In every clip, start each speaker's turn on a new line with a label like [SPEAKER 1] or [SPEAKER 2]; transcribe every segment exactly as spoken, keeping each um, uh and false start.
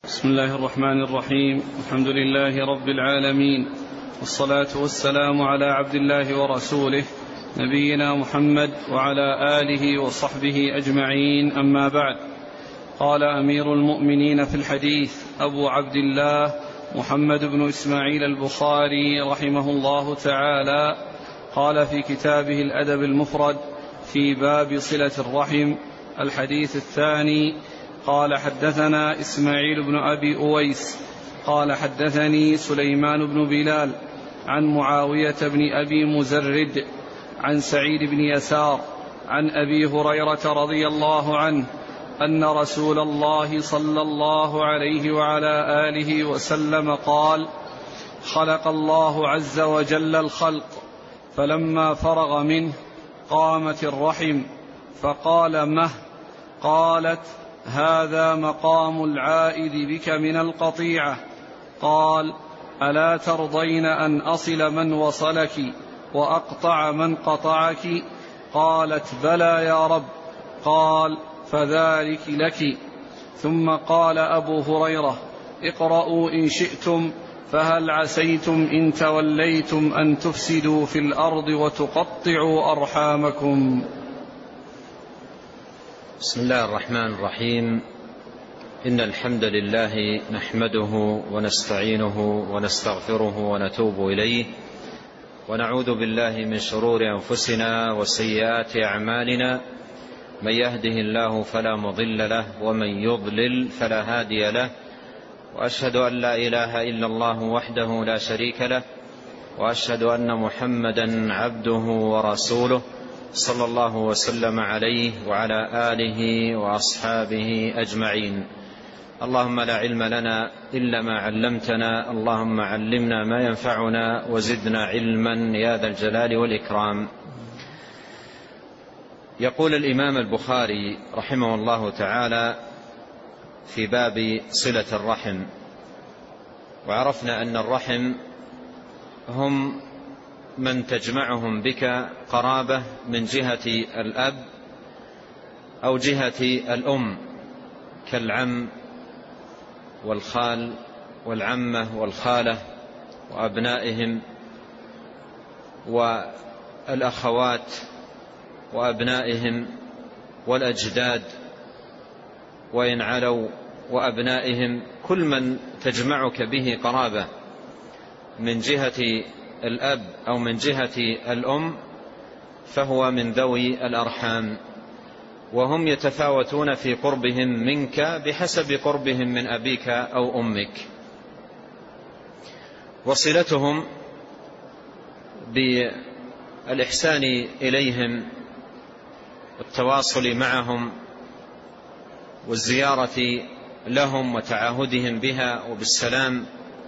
[SPEAKER 1] بسم الله الرحمن الرحيم. الحمد لله رب العالمين، والصلاة والسلام على عبد الله ورسوله نبينا محمد وعلى آله وصحبه أجمعين، أما بعد. قال أمير المؤمنين في الحديث أبو عبد الله محمد بن إسماعيل البخاري رحمه الله تعالى، قال في كتابه الأدب المفرد في باب صلة الرحم الحديث الثاني، قال حدثنا إسماعيل بن أبي أويس قال حدثني سليمان بن بلال عن معاوية بن أبي مزرد عن سعيد بن يسار عن أبي هريرة رضي الله عنه أن رسول الله صلى الله عليه وعلى آله وسلم قال: خلق الله عز وجل الخلق، فلما فرغ منه قامت الرحم، فقال: مه؟ قالت: هذا مقام العائد بك من القطيعة. قال: ألا ترضين أن أصل من وصلك وأقطع من قطعك؟ قالت: بلى يا رب. قال: فذلك لك. ثم قال أبو هريرة: اقرأوا إن شئتم، فهل عسيتم إن توليتم أن تفسدوا في الأرض وتقطعوا أرحامكم.
[SPEAKER 2] بسم الله الرحمن الرحيم. إن الحمد لله نحمده ونستعينه ونستغفره ونتوب إليه، ونعوذ بالله من شرور أنفسنا وسيئات أعمالنا، من يهده الله فلا مضل له ومن يضلل فلا هادي له، وأشهد أن لا إله إلا الله وحده لا شريك له، وأشهد أن محمدا عبده ورسوله صلى الله وسلم عليه وعلى آله وأصحابه أجمعين. اللهم لا علم لنا إلا ما علمتنا، اللهم علمنا ما ينفعنا وزدنا علما يا ذا الجلال والإكرام. يقول الإمام البخاري رحمه الله تعالى في باب صلة الرحم، وعرفنا أن الرحم هم من تجمعهم بك قرابة من جهة الأب أو جهة الأم، كالعم والخال والعمة والخالة وأبنائهم، والأخوات وأبنائهم، والأجداد وإن علوا وأبنائهم، كل من تجمعك به قرابة من جهة الأب أو من جهة الأم فهو من ذوي الأرحام، وهم يتفاوتون في قربهم منك بحسب قربهم من أبيك أو أمك. وصلتهم بالإحسان إليهم والتواصل معهم والزيارة لهم وتعاهدهم بها وبالسلام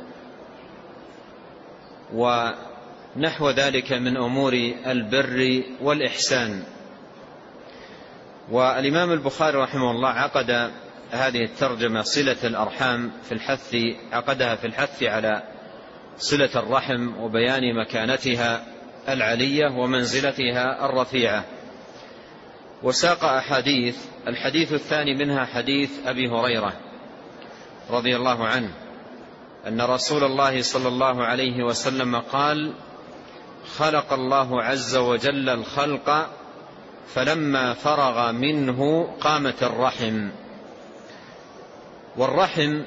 [SPEAKER 2] ونحو ذلك من أمور البر والإحسان. والإمام البخاري رحمه الله عقد هذه الترجمة صلة الأرحام في الحث عقدها في الحث على صلة الرحم وبيان مكانتها العلية ومنزلتها الرفيعة، وساق أحاديث. الحديث الثاني منها حديث أبي هريرة رضي الله عنه أن رسول الله صلى الله عليه وسلم قال: خلق الله عز وجل الخلق، فلما فرغ منه قامت الرحم. والرحم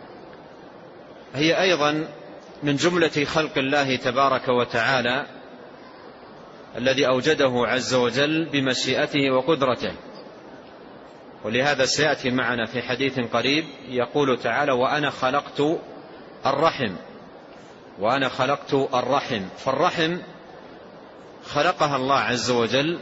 [SPEAKER 2] هي أيضا من جملة خلق الله تبارك وتعالى الذي أوجده عز وجل بمشيئته وقدرته، ولهذا سيأتي معنا في حديث قريب يقول تعالى: وأنا خلقت الرحم وأنا خلقت الرحم. فالرحم خلقها الله عز وجل،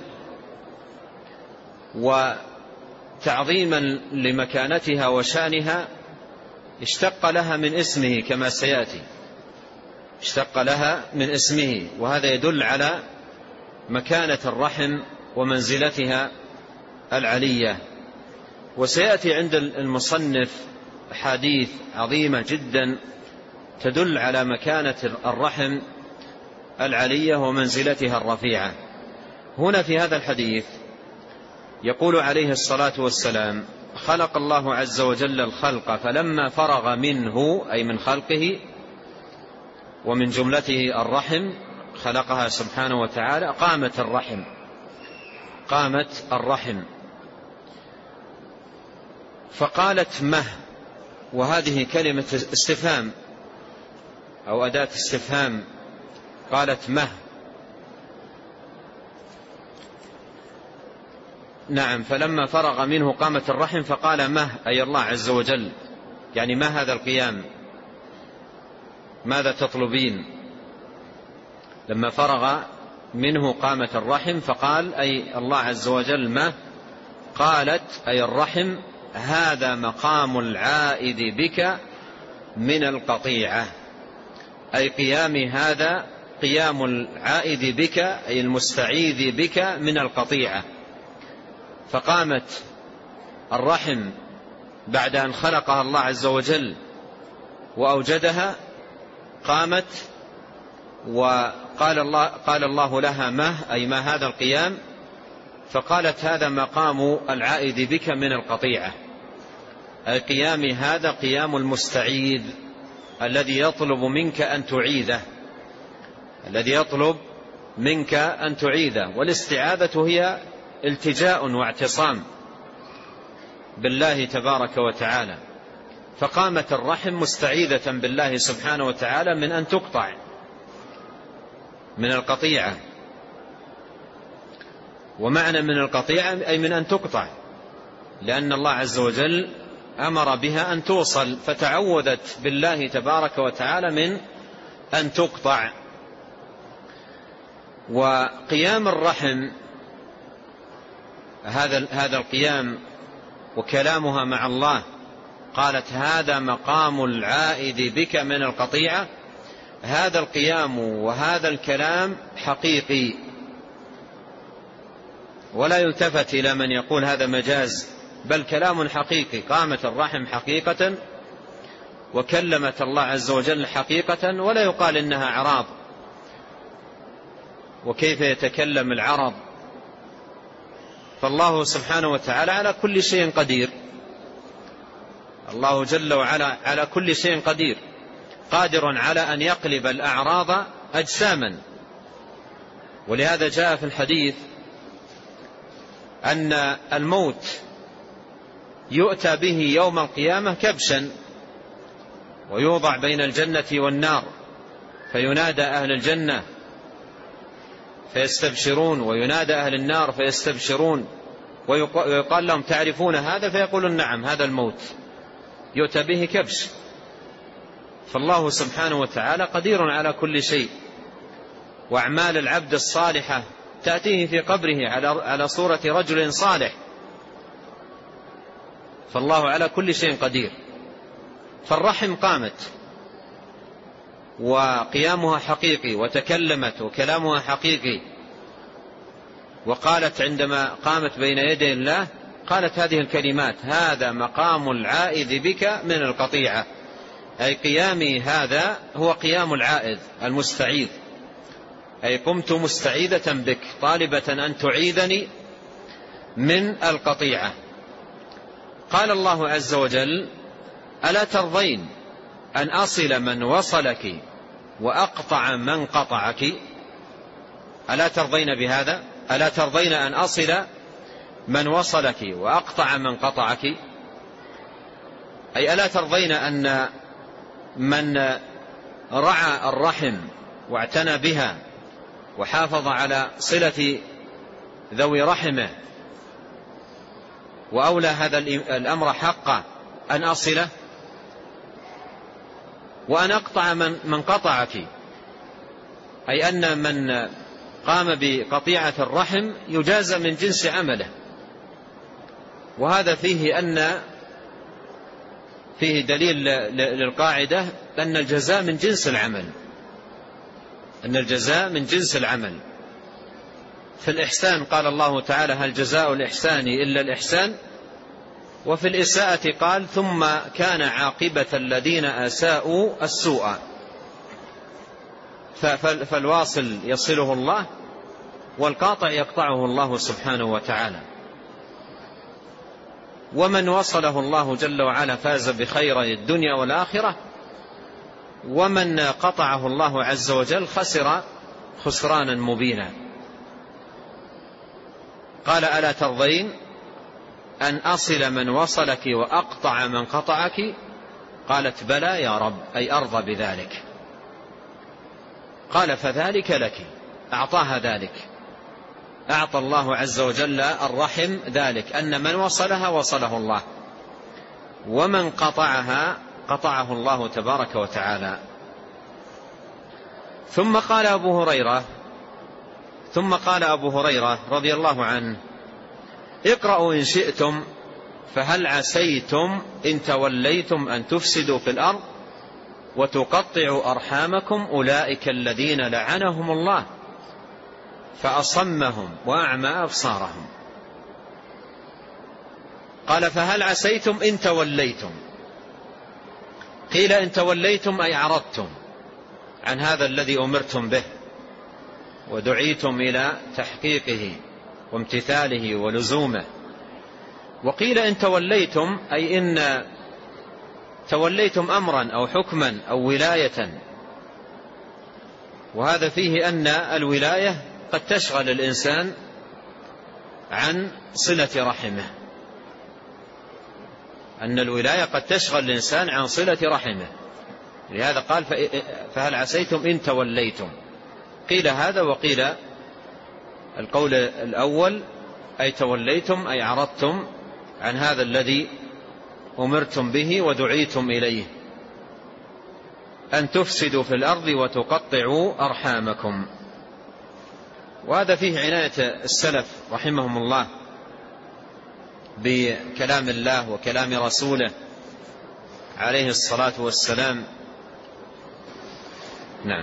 [SPEAKER 2] وتعظيما لمكانتها وشانها اشتق لها من اسمه كما سيأتي، اشتق لها من اسمه، وهذا يدل على مكانة الرحم ومنزلتها العلية. وسيأتي عند المصنف حديث عظيمة جدا تدل على مكانة الرحم العلية ومنزلتها الرفيعة. هنا في هذا الحديث يقول عليه الصلاة والسلام: خلق الله عز وجل الخلق، فلما فرغ منه أي من خلقه ومن جملته الرحم خلقها سبحانه وتعالى، قامت الرحم قامت الرحم فقالت مه، وهذه كلمة استفهام أو أداة استفهام، قالت مه. نعم، فلما فرغ منه قامت الرحم فقال مه، أي الله عز وجل، يعني ما هذا القيام، ماذا تطلبين؟ لما فرغ منه قامت الرحم فقال أي الله عز وجل مه. قالت أي الرحم هذا مقام العائد بك من القطيعة، أي قيامي هذا قيام العائد بك أي المستعيذ بك من القطيعة. فقامت الرحم بعد أن خلقها الله عز وجل وأوجدها، قامت وقال الله, قال الله لها ما، أي ما هذا القيام؟ فقالت هذا مقام العائد بك من القطيعة، أي قيامي هذا قيام المستعيذ الذي يطلب منك أن تعيذه، الذي يطلب منك أن تعيذه. والاستعاذة هي التجاء واعتصام بالله تبارك وتعالى. فقامت الرحم مستعيذة بالله سبحانه وتعالى من أن تقطع، من القطيعة. ومعنى من القطيعة أي من أن تقطع، لأن الله عز وجل أمر بها أن توصل، فتعوذت بالله تبارك وتعالى من أن تقطع. وقيام الرحم هذا هذا القيام وكلامها مع الله، قالت هذا مقام العائد بك من القطيعة، هذا القيام وهذا الكلام حقيقي، ولا يلتفت إلى من يقول هذا مجاز، بل كلام حقيقي. قامت الرحم حقيقة وكلمت الله عز وجل حقيقة، ولا يقال إنها عراض. وكيف يتكلم العرض؟ فالله سبحانه وتعالى على كل شيء قدير، الله جل وعلا على كل شيء قدير، قادر على أن يقلب الأعراض أجساما. ولهذا جاء في الحديث أن الموت يؤتى به يوم القيامة كبشا، ويوضع بين الجنة والنار، فينادى أهل الجنة فيستبشرون، وينادى أهل النار فيستبشرون، ويقال لهم تعرفون هذا؟ فيقولون نعم، هذا الموت يؤتى به كبش. فالله سبحانه وتعالى قدير على كل شيء. وأعمال العبد الصالحة تأتيه في قبره على صورة رجل صالح، فالله على كل شيء قدير. فالرحم قامت وقيامها حقيقي، وتكلمت وكلامها حقيقي، وقالت عندما قامت بين يدي الله قالت هذه الكلمات هذا مقام العائد بك من القطيعة، أي قيامي هذا هو قيام العائد المستعيذ، أي قمت مستعيذة بك طالبة أن تعيذني من القطيعة. قال الله عز وجل ألا ترضين أن أصل من وصلك وأقطع من قطعك؟ ألا ترضين بهذا؟ ألا ترضين أن أصل من وصلك وأقطع من قطعك؟ أي ألا ترضين أن من رعى الرحم واعتنى بها وحافظ على صلة ذوي رحمه وأولى هذا الأمر حقه أن أصله، وأن أقطع من, من قطعك، أي أن من قام بقطيعة الرحم يجازى من جنس عمله. وهذا فيه أن فيه دليل للقاعدة أن الجزاء من جنس العمل، أن الجزاء من جنس العمل. في الإحسان قال الله تعالى هل جزاء الإحسان إلا الإحسان، وفي الإساءة قال ثم كان عاقبة الذين أساءوا السوء. فالواصل يصله الله، والقاطع يقطعه الله سبحانه وتعالى. ومن وصله الله جل وعلا فاز بخيري الدنيا والآخرة، ومن قطعه الله عز وجل خسر خسرانا مبينا. قال ألا ترضين أن أصل من وصلك وأقطع من قطعك؟ قالت بلى يا رب، أي أرضى بذلك. قال فذلك لك، أعطاها ذلك، أعطى الله عز وجل الرحم ذلك، أن من وصلها وصله الله، ومن قطعها قطعه الله تبارك وتعالى. ثم قال أبو هريرة ثم قال أبو هريرة رضي الله عنه: اقرأوا إن شئتم فهل عسيتم إن توليتم أن تفسدوا في الأرض وتقطعوا أرحامكم أولئك الذين لعنهم الله فأصمهم وأعمى أبصارهم. قال فهل عسيتم إن توليتم؟ قيل إن توليتم أي عرضتم عن هذا الذي أمرتم به ودعيتم إلى تحقيقه وامتثاله ولزومه. وقيل إن توليتم أي إن توليتم أمرا أو حكما أو ولاية، وهذا فيه أن الولاية قد تشغل الإنسان عن صلة رحمه، أن الولاية قد تشغل الإنسان عن صلة رحمه. لهذا قال فهل عسيتم إن توليتم. قيل هذا، وقيل القول الأول أي توليتم أي عرضتم عن هذا الذي أمرتم به ودعيتم إليه، أن تفسدوا في الأرض وتقطعوا أرحامكم. وهذا فيه عناية السلف رحمهم الله بكلام الله وكلام رسوله عليه الصلاة والسلام. نعم.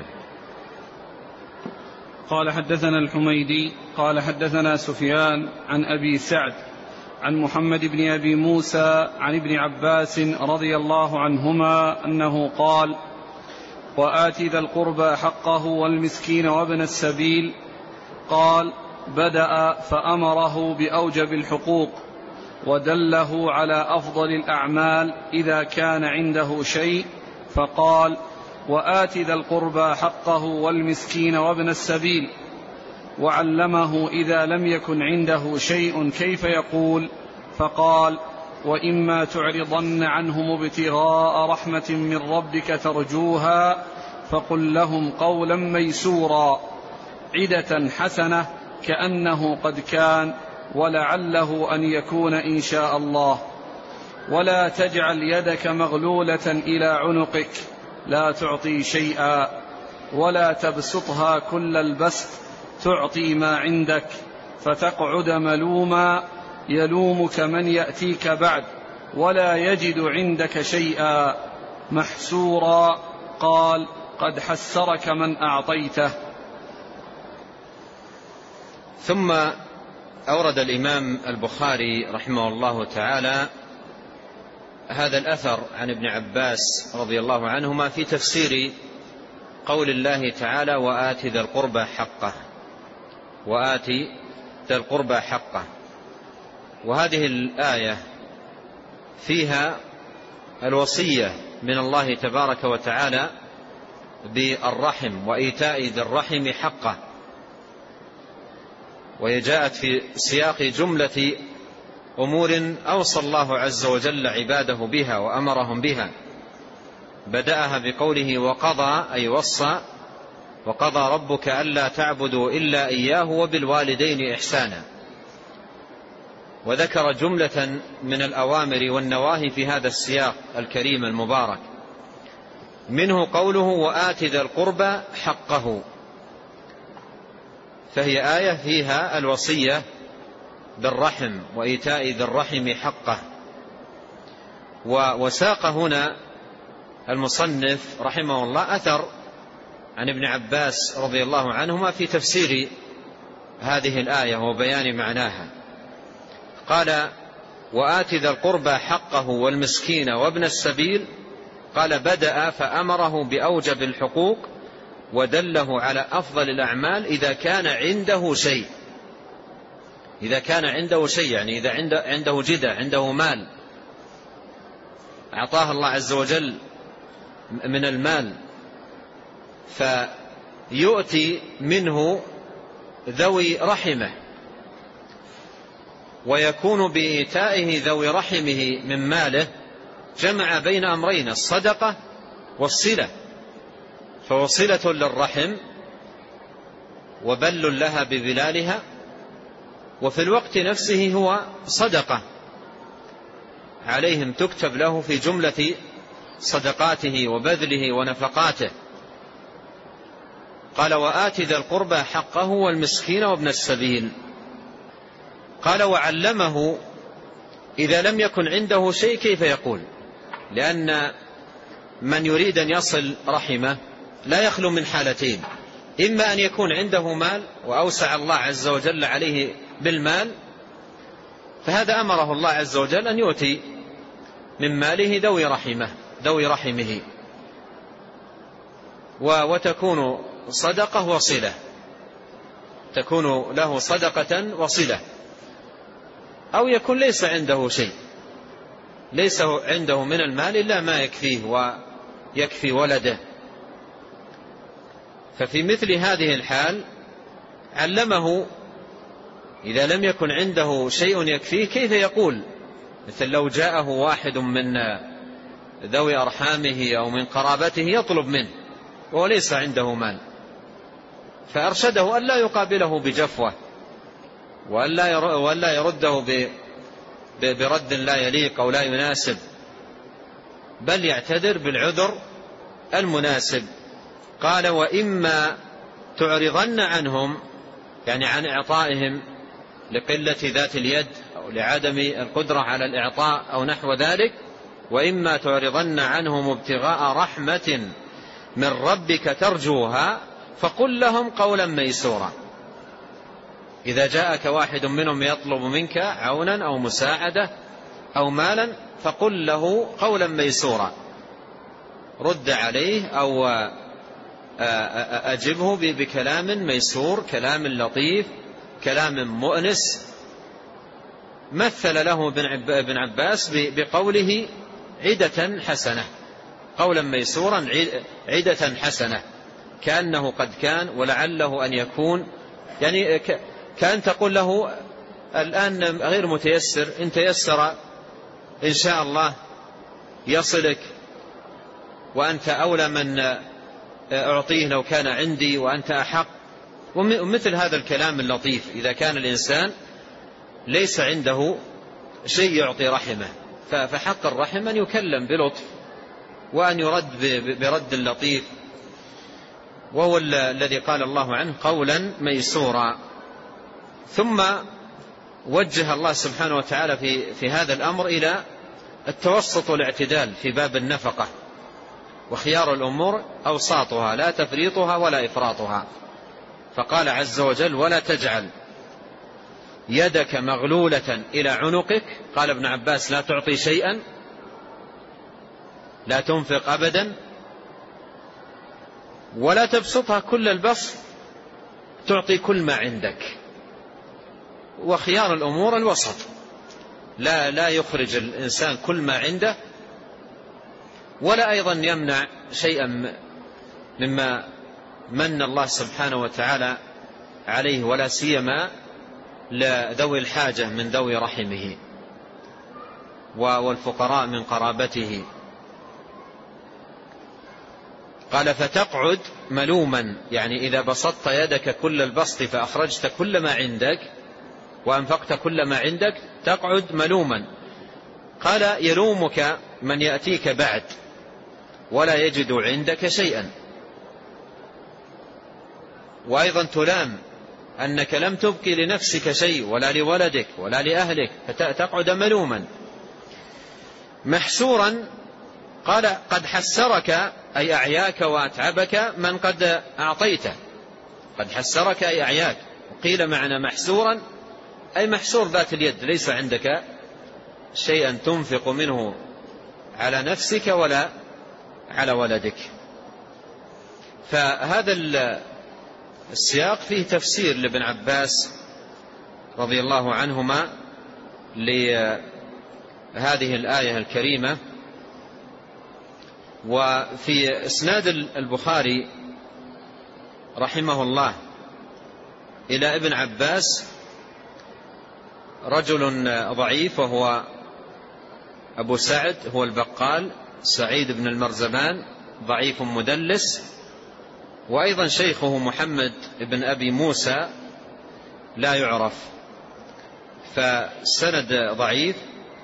[SPEAKER 1] قال حدثنا الحميدي قال حدثنا سفيان عن أبي سعد عن محمد بن أبي موسى عن ابن عباس رضي الله عنهما أنه قال: وآت ذا القربى حقه والمسكين وابن السبيل. قال: بدأ فأمره بأوجب الحقوق ودله على أفضل الأعمال إذا كان عنده شيء، فقال: وآت ذا القربى حقه والمسكين وابن السبيل. وعلمه إذا لم يكن عنده شيء كيف يقول، فقال: وإما تعرضن عنهم ابتغاء رحمة من ربك ترجوها فقل لهم قولا ميسورا، عدة حسنة كأنه قد كان ولعله أن يكون إن شاء الله. ولا تجعل يدك مغلولة إلى عنقك لا تعطي شيئا، ولا تبسطها كل البسط تعطي ما عندك فتقعد ملوما يلومك من يأتيك بعد ولا يجد عندك شيئا محسورا. قال: قد حسرك من أعطيته.
[SPEAKER 2] ثم أورد الإمام البخاري رحمه الله تعالى هذا الأثر عن ابن عباس رضي الله عنهما في تفسير قول الله تعالى: وآت ذا القربى حقه، وآت ذا القربى حقه. وهذه الآية فيها الوصية من الله تبارك وتعالى بالرحم وإيتاء ذي الرحم حقه، وهي جاءت في سياق جملة أمور أوصى الله عز وجل عباده بها وأمرهم بها. بدأها بقوله: وقضى أي وصى، وقضى ربك ألا تعبدوا إلا إياه وبالوالدين إحسانا. وذكر جملة من الأوامر والنواهي في هذا السياق الكريم المبارك، منه قوله: وآت ذا القربى حقه. فهي آية فيها الوصية بالرحم وإيتاء ذي الرحم حقه. وساق هنا المصنف رحمه الله أثر عن ابن عباس رضي الله عنهما في تفسير هذه الآية وبيان معناها. قال: وآت ذا القربى حقه والمسكين وابن السبيل. قال: بدأ فأمره بأوجب الحقوق ودله على أفضل الأعمال إذا كان عنده شيء. إذا كان عنده شيء، يعني إذا عنده, عنده جدة، عنده مال أعطاه الله عز وجل من المال، فيؤتي منه ذوي رحمه، ويكون بإيتائه ذوي رحمه من ماله جمع بين أمرين: الصدقة والصلة، فوصلة للرحم وبل لها ببلالها، وفي الوقت نفسه هو صدقة عليهم تكتب له في جملة صدقاته وبذله ونفقاته. قال: وآت ذا القربى حقه والمسكين وابن السبيل. قال: وعلمه إذا لم يكن عنده شيء كيف يقول، لأن من يريد أن يصل رحمه لا يخلو من حالتين: إما أن يكون عنده مال وأوسع الله عز وجل عليه بالمال، فهذا أمره الله عز وجل أن يؤتي من ماله ذوي رحمه ذوي رحمه وتكون صدقة وصلة، تكون له صدقة وصلة. أو يكون ليس عنده شيء، ليس عنده من المال إلا ما يكفيه ويكفي ولده، ففي مثل هذه الحال علمه إذا لم يكن عنده شيء يكفيه كيف يقول، مثل لو جاءه واحد من ذوي أرحامه أو من قرابته يطلب منه وهو ليس عنده مال، فأرشده أن لا يقابله بجفوة، وأن لا يرده برد لا يليق أو لا يناسب، بل يعتذر بالعذر المناسب. قال: وإما تعرضن عنهم، يعني عن إعطائهم لقلة ذات اليد أو لعدم القدرة على الإعطاء أو نحو ذلك، وإما تعرضن عنهم ابتغاء رحمة من ربك ترجوها فقل لهم قولا ميسورا. إذا جاءك واحد منهم يطلب منك عونا أو مساعدة أو مالا فقل له قولا ميسورا، رد عليه أو أجبه بكلام ميسور، كلام لطيف، كلام مؤنس. مثل له ابن عباس بقوله عدة حسنة، قولا ميسورا عدة حسنة، كأنه قد كان ولعله أن يكون، يعني كأن تقول له الآن غير متيسر، إن تيسر إن شاء الله يصلك، وأنت أولى من أعطيه لو كان عندي، وأنت أحق، ومثل هذا الكلام اللطيف إذا كان الإنسان ليس عنده شيء يعطي رحمه. فحق الرحم أن يكلم بلطف وأن يرد برد لطيف، وهو الذي قال الله عنه قولا ميسورا. ثم وجه الله سبحانه وتعالى في, في هذا الأمر إلى التوسط والاعتدال في باب النفقة، وخيار الأمور أوساطها لا تفريطها ولا إفراطها. فقال عز وجل: ولا تجعل يدك مغلولة إلى عنقك. قال ابن عباس: لا تعطي شيئا، لا تنفق أبدا، ولا تبسطها كل البسط تعطي كل ما عندك. وخيار الأمور الوسط، لا لا يخرج الإنسان كل ما عنده، ولا أيضا يمنع شيئا مما من الله سبحانه وتعالى عليه، ولا سيما لذوي الحاجة من ذوي رحمه والفقراء من قرابته. قال: فتقعد ملوما، يعني إذا بسطت يدك كل البسط فأخرجت كل ما عندك وأنفقت كل ما عندك تقعد ملوما. قال: يلومك من يأتيك بعد ولا يجد عندك شيئا. وأيضا تلام أنك لم تبقي لنفسك شيء ولا لولدك ولا لأهلك، فتقعد ملوما محسورا. قال: قد حسرك أي أعياك وأتعبك من قد أعطيته. قد حسرك أي أعياك، وقيل معنى محسورا أي محسور ذات اليد، ليس عندك شيئا تنفق منه على نفسك ولا على ولدك. فهذا السياق فيه تفسير لابن عباس رضي الله عنهما لهذه الآية الكريمة. وفي إسناد البخاري رحمه الله إلى ابن عباس رجل ضعيف وهو أبو سعد هو البقال سعيد بن المرزبان ضعيف مدلس، وأيضا شيخه محمد بن أبي موسى لا يعرف، فالسند ضعيف.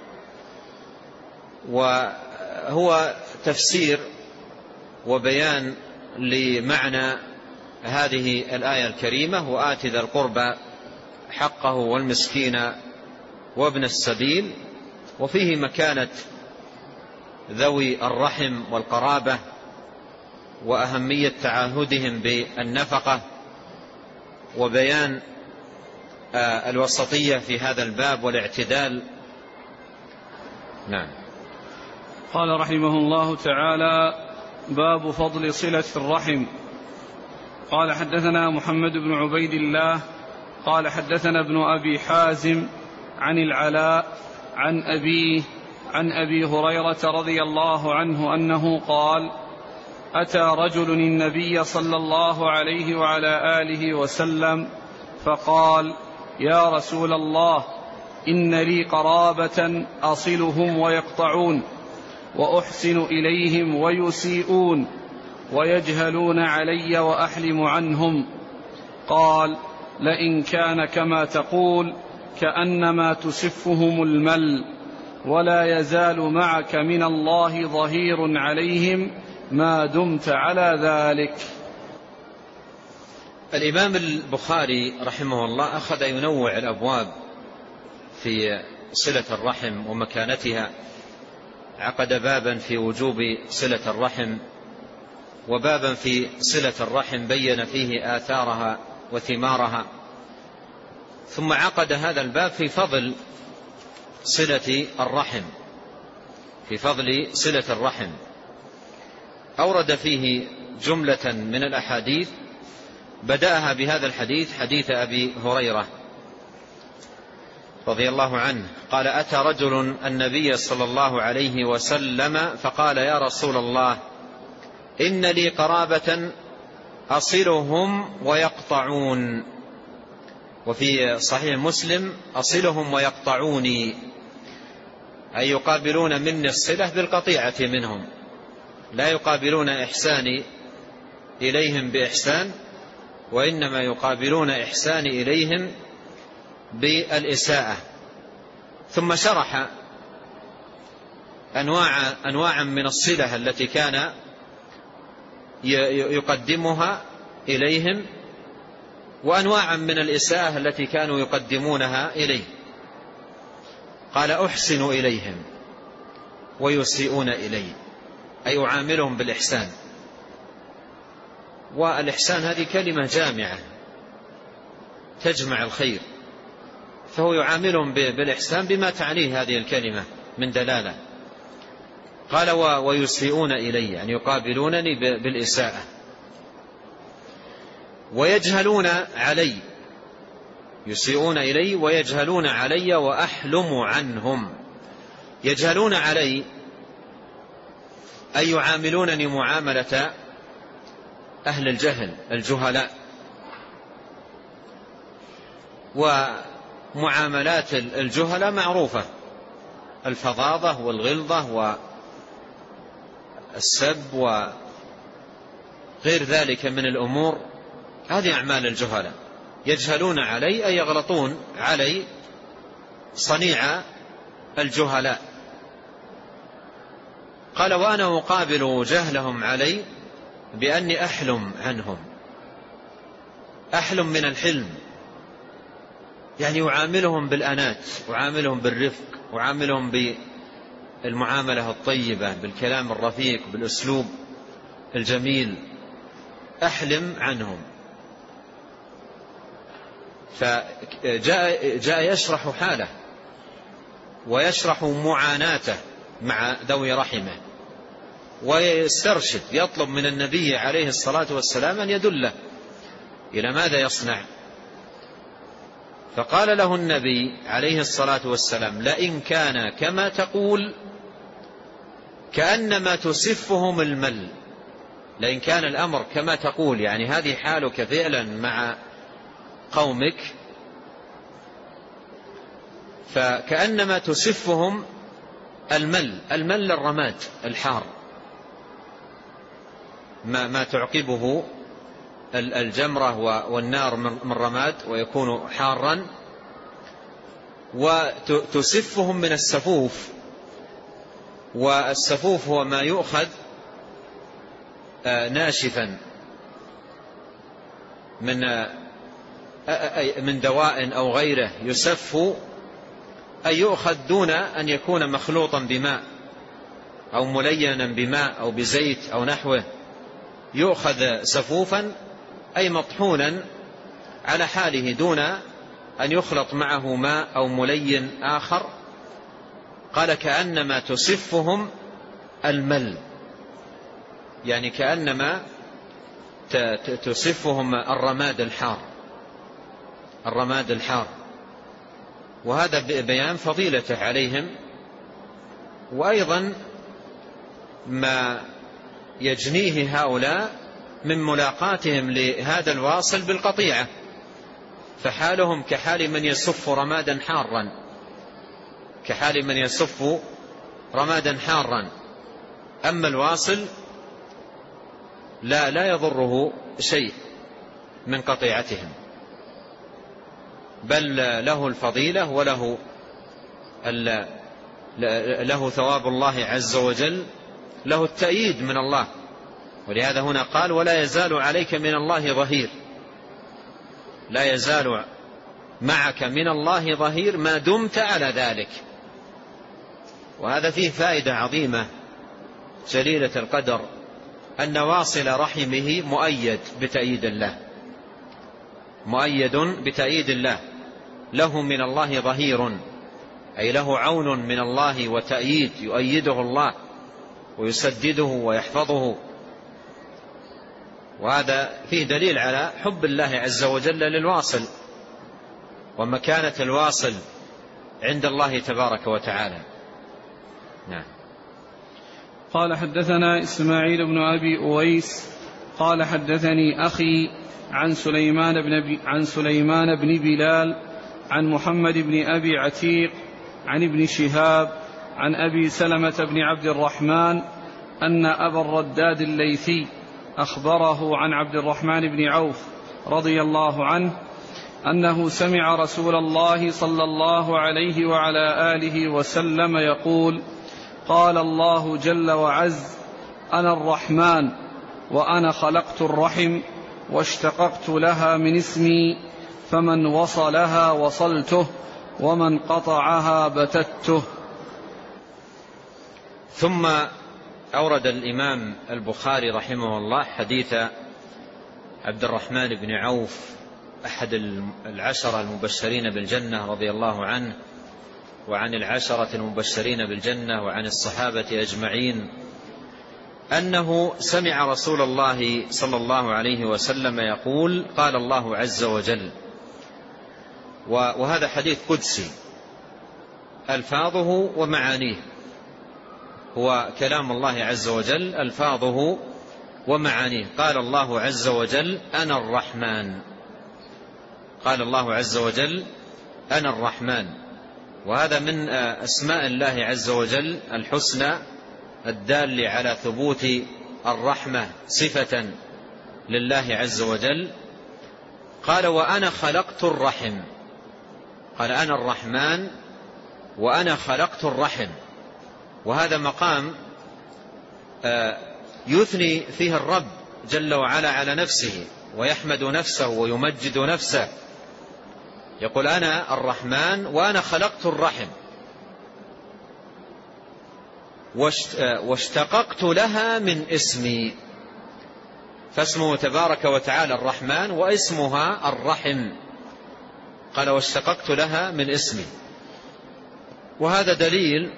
[SPEAKER 2] وهو تفسير وبيان لمعنى هذه الآية الكريمة: وآت ذا القربى حقه والمسكين وابن السبيل، وفيه مكانة ذوي الرحم والقرابة وأهمية تعاهدهم بالنفقة، وبيان الوسطية في هذا الباب والاعتدال. نعم.
[SPEAKER 1] قال رحمه الله تعالى: باب فضل صلة الرحم. قال: حدثنا محمد بن عبيد الله قال حدثنا ابن أبي حازم عن العلاء عن أبيه عن أبي هريرة رضي الله عنه أنه قال: أتى رجل النبي صلى الله عليه وعلى آله وسلم فقال: يا رسول الله، إن لي قرابة أصلهم ويقطعون، وأحسن إليهم ويسيئون، ويجهلون علي وأحلم عنهم. قال: لئن كان كما تقول كأنما تسفهم المل، ولا يزال معك من الله ظهير عليهم ما دمت على ذلك.
[SPEAKER 2] الإمام البخاري رحمه الله أخذ ينوع الأبواب في صلة الرحم ومكانتها. عقد بابا في وجوب صلة الرحم، وبابا في صلة الرحم بين فيه آثارها وثمارها، ثم عقد هذا الباب في فضل صلة الرحم في فضل صلة الرحم أورد فيه جملة من الأحاديث، بدأها بهذا الحديث، حديث أبي هريرة رضي الله عنه قال: أتى رجل النبي صلى الله عليه وسلم فقال: يا رسول الله، إن لي قرابة أصلهم ويقطعون، وفي صحيح مسلم: أصلهم ويقطعوني، أي يقابلون مني الصلة بالقطيعة منهم، لا يقابلون إحساني إليهم بإحسان، وإنما يقابلون إحساني إليهم بالإساءة. ثم شرح أنواع أنواعا من الصلة التي كان يقدمها إليهم، وأنواعا من الإساءة التي كانوا يقدمونها إليه. قال: أحسن إليهم ويسيئون إلي، أي أعاملهم بالإحسان. والإحسان هذه كلمة جامعة تجمع الخير، فهو يعاملهم بالإحسان بما تعنيه هذه الكلمة من دلالة. قال: ويسيئون إلي، يعني يقابلونني بالإساءة. ويجهلون علي، يسيئون إلي ويجهلون علي وأحلم عنهم. يجهلون علي أي يعاملونني معاملة أهل الجهل الجهلاء، ومعاملات الجهلاء معروفة: الفظاظة والغلظة والسب وغير ذلك من الأمور، هذه أعمال الجهلاء. يجهلون علي أي يغلطون علي صنيع الجهلاء. قال: وأنا أقابل جهلهم علي بأني أحلم عنهم. أحلم من الحلم، يعني يعاملهم بالأنات، يعاملهم بالرفق، يعاملهم بالمعاملة الطيبة، بالكلام الرفيق، بالأسلوب الجميل. أحلم عنهم. فجاء جاء يشرح حاله ويشرح معاناته مع ذوي رحمه، ويسترشد، يطلب من النبي عليه الصلاة والسلام أن يدله إلى ماذا يصنع. فقال له النبي عليه الصلاة والسلام: لئن كان كما تقول كأنما تسفهم المل. لئن كان الأمر كما تقول، يعني هذه حالك فعلا مع قومك، فكأنما تسفهم المل. المل الرماد الحار، ما, ما تعقبه الجمرة والنار من رماد ويكون حارا، وتسفهم من السفوف. والسفوف هو ما يؤخذ ناشفا من من دواء أو غيره، يسف أي يؤخذ دون أن يكون مخلوطا بماء أو ملينا بماء أو بزيت أو نحوه، يؤخذ سفوفا أي مطحونا على حاله دون أن يخلط معه ماء أو ملين آخر. قال: كأنما تسفهم المل، يعني كأنما تسفهم الرماد الحار، الرماد الحار. وهذا بيان فضيلته عليهم، وأيضا ما يجنيه هؤلاء من ملاقاتهم لهذا الواصل بالقطيعة، فحالهم كحال من يسف رمادا حارا، كحال من يسف رمادا حارا. أما الواصل لا لا يضره شيء من قطيعتهم، بل له الفضيلة وله له ثواب الله عز وجل، له التأييد من الله. ولهذا هنا قال: ولا يزال عليك من الله ظهير. لا يزال معك من الله ظهير ما دمت على ذلك. وهذا فيه فائدة عظيمة جليلة القدر، أن واصل رحمه مؤيد بتأييد الله، مؤيد بتأييد الله، له من الله ظهير، أي له عون من الله وتأييد، يؤيده الله ويسدده ويحفظه. وهذا فيه دليل على حب الله عز وجل للواصل ومكانة الواصل عند الله تبارك وتعالى. نعم.
[SPEAKER 1] قال: حدثنا إسماعيل بن أبي أويس قال: حدثني أخي عن سليمان بن عن سليمان بن بلال عن محمد بن أبي عتيق عن ابن شهاب عن أبي سلمة بن عبد الرحمن أن أبا الرداد الليثي أخبره عن عبد الرحمن بن عوف رضي الله عنه أنه سمع رسول الله صلى الله عليه وعلى آله وسلم يقول: قال الله جل وعز: أنا الرحمن وأنا خلقت الرحم واشتققت لها من اسمي، فمن وصلها وصلته ومن قطعها بتته.
[SPEAKER 2] ثم أورد الإمام البخاري رحمه الله حديث عبد الرحمن بن عوف أحد العشرة المبشرين بالجنة رضي الله عنه، وعن العشرة المبشرين بالجنة، وعن الصحابة أجمعين، أنه سمع رسول الله صلى الله عليه وسلم يقول: قال الله عز وجل. وهذا حديث قدسي ألفاظه ومعانيه، هو كلام الله عز وجل ألفاظه ومعانيه. قال الله عز وجل: أنا الرحمن. قال الله عز وجل: أنا الرحمن. وهذا من أسماء الله عز وجل الحسنى الدال على ثبوت الرحمة صفة لله عز وجل. قال: وأنا خلقت الرحم. قال: أنا الرحمن وأنا خلقت الرحم. وهذا مقام يثني فيه الرب جل وعلا على نفسه، ويحمد نفسه ويمجد نفسه، يقول: أنا الرحمن وأنا خلقت الرحم واشتققت لها من اسمي. فاسمه تبارك وتعالى الرحمن واسمها الرحم. قال: واشتققت لها من اسمي. وهذا دليل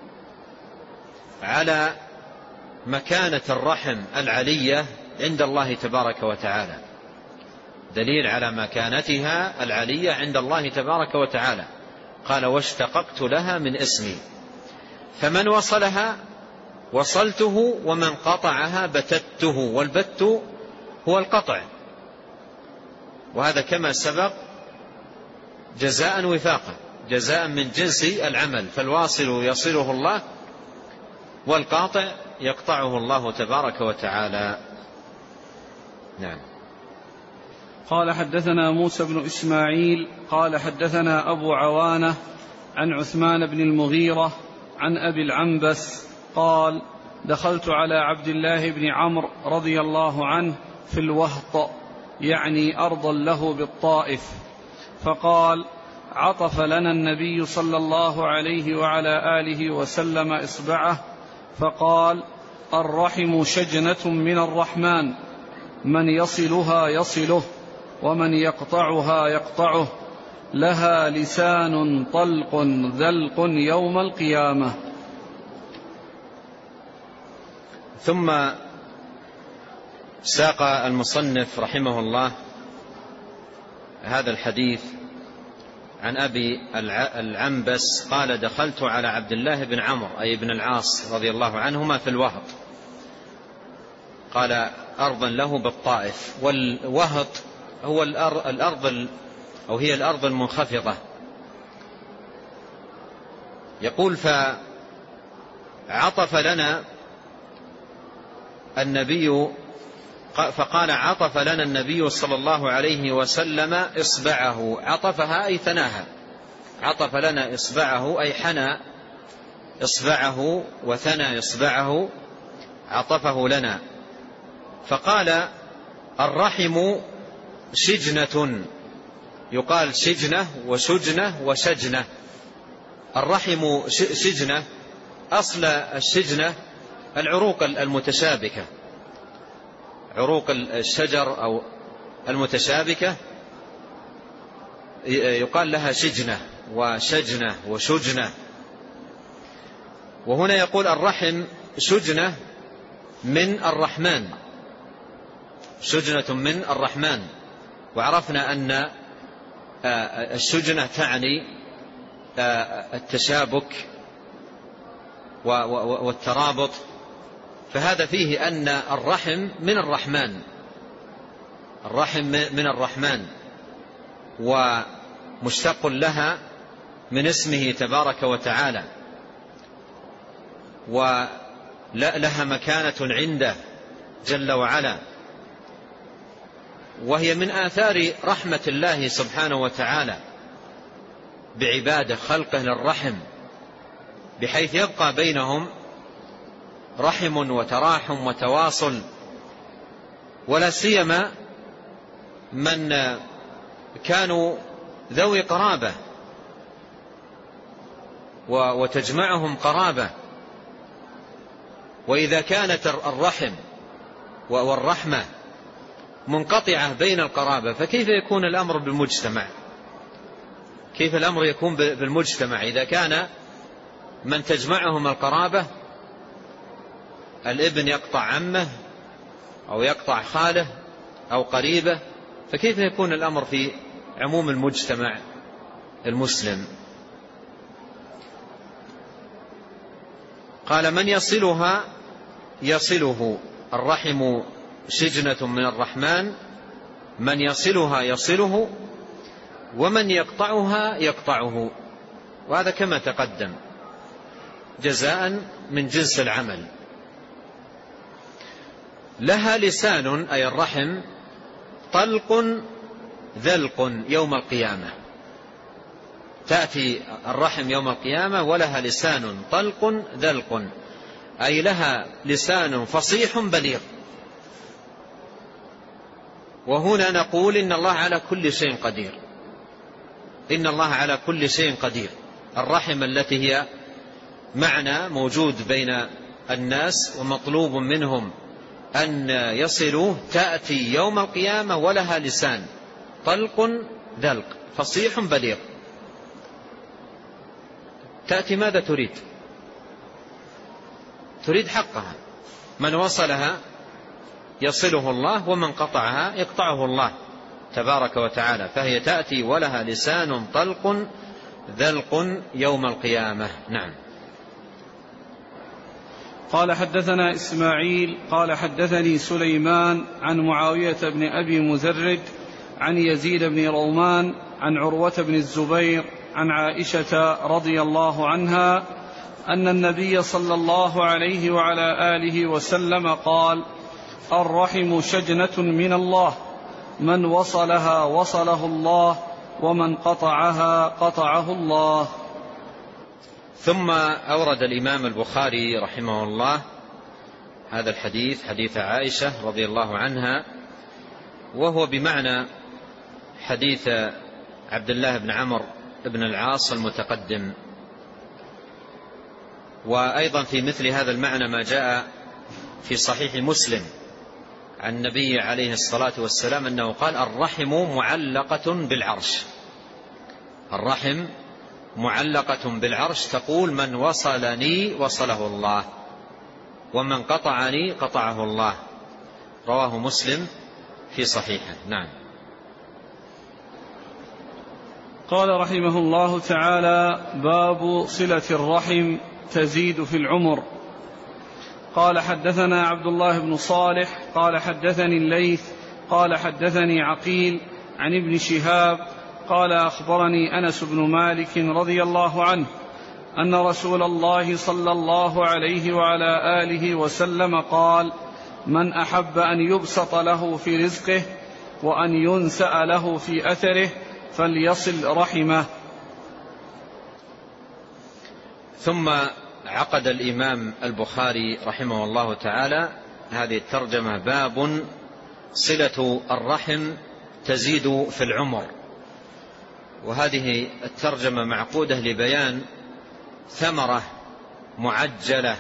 [SPEAKER 2] على مكانة الرحم العلية عند الله تبارك وتعالى، دليل على مكانتها العلية عند الله تبارك وتعالى. قال واشتققت لها من اسمي، فمن وصلها وصلته ومن قطعها بتته، والبت هو القطع، وهذا كما سبق جزاء وفاقا، جزاء من جنس العمل، فالواصل يصله الله والقاطع يقطعه الله تبارك وتعالى. نعم.
[SPEAKER 1] قال حدثنا موسى بن إسماعيل قال حدثنا أبو عوانة عن عثمان بن المغيرة عن أبي العنبس قال دخلت على عبد الله بن عمرو رضي الله عنه في الوهط، يعني أرضا له بالطائف، فقال عطف لنا النبي صلى الله عليه وعلى آله وسلم إصبعه فقال الرحم شجنة من الرحمن، من يصلها يصله ومن يقطعها يقطعه، لها لسان طلق ذلق يوم القيامة.
[SPEAKER 2] ثم ساق المصنف رحمه الله هذا الحديث عن أبي العنبس قال دخلت على عبد الله بن عمرو أي بن العاص رضي الله عنهما في الوهط، قال أرضا له بالطائف، والوهط هو الأرض أو هي الأرض المنخفضة. يقول فعطف لنا النبي فقال عطف لنا النبي صلى الله عليه وسلم إصبعه، عطفها أي ثناها، عطف لنا إصبعه أي حنى إصبعه وثنى إصبعه، عطفه لنا. فقال الرحم شجنة، يقال شجنة وشجنة وشجنة. الرحم شجنة، أصل الشجنة العروق المتشابكة، عروق الشجر أو المتشابكة يقال لها شجنة وشجنة وشجنة. وهنا يقول الرحم شجنة من الرحمن، شجنة من الرحمن. وعرفنا أن الشجنة تعني التشابك والترابط، فهذا فيه أن الرحم من الرحمن، الرحم من الرحمن ومشتق لها من اسمه تبارك وتعالى، ولها مكانة عنده جل وعلا، وهي من آثار رحمة الله سبحانه وتعالى بعباده خلقه للرحم، بحيث يبقى بينهم رحم وتراحم وتواصل، ولا سيما من كانوا ذوي قرابة وتجمعهم قرابة. وإذا كانت الرحم والرحمة منقطعة بين القرابة فكيف يكون الأمر بالمجتمع؟ كيف الأمر يكون بالمجتمع إذا كان من تجمعهم القرابة الابن يقطع عمه أو يقطع خاله أو قريبه، فكيف يكون الأمر في عموم المجتمع المسلم؟ قال من يصلها يصله، الرحم شجنة من الرحمن، من يصلها يصله ومن يقطعها يقطعه، وهذا كما تقدم جزاء من جنس العمل. لها لسان أي الرحم طلق ذلق يوم القيامة، تأتي الرحم يوم القيامة ولها لسان طلق ذلق، أي لها لسان فصيح بليغ. وهنا نقول إن الله على كل شيء قدير، إن الله على كل شيء قدير. الرحم التي هي معنى موجود بين الناس ومطلوب منهم أن يصلوا تأتي يوم القيامة ولها لسان طلق ذلق فصيح بليغ. تأتي ماذا تريد؟ تريد حقها، من وصلها يصله الله ومن قطعها يقطعه الله تبارك وتعالى، فهي تأتي ولها لسان طلق ذلق يوم القيامة. نعم.
[SPEAKER 1] قال حدثنا إسماعيل قال حدثني سليمان عن معاوية بن أبي مزرد عن يزيد بن رومان عن عروة بن الزبير عن عائشة رضي الله عنها أن النبي صلى الله عليه وعلى آله وسلم قال: الرحم شجنة من الله، من وصلها وصله الله، ومن قطعها قطعه الله.
[SPEAKER 2] ثم أورد الإمام البخاري رحمه الله هذا الحديث، حديث عائشة رضي الله عنها، وهو بمعنى حديث عبد الله بن عمرو بن العاص المتقدم. وأيضا في مثل هذا المعنى ما جاء في صحيح مسلم عن النبي عليه الصلاة والسلام أنه قال: الرحم معلقة بالعرش، الرحم معلقة بالعرش، تقول: من وصلني وصله الله، ومن قطعني قطعه الله. رواه مسلم في صحيحه. نعم.
[SPEAKER 1] قال رحمه الله تعالى: باب صلة الرحم تزيد في العمر. قال حدثنا عبد الله بن صالح قال حدثني الليث قال حدثني عقيل عن ابن شهاب قال أخبرني أنس بن مالك رضي الله عنه أن رسول الله صلى الله عليه وعلى آله وسلم قال: من أحب أن يبسط له في رزقه وأن ينسأ له في أثره فليصل رحمه.
[SPEAKER 2] ثم عقد الإمام البخاري رحمه الله تعالى هذه الترجمة: باب صلة الرحم تزيد في العمر. وهذه الترجمة معقودة لبيان ثمرة معجلة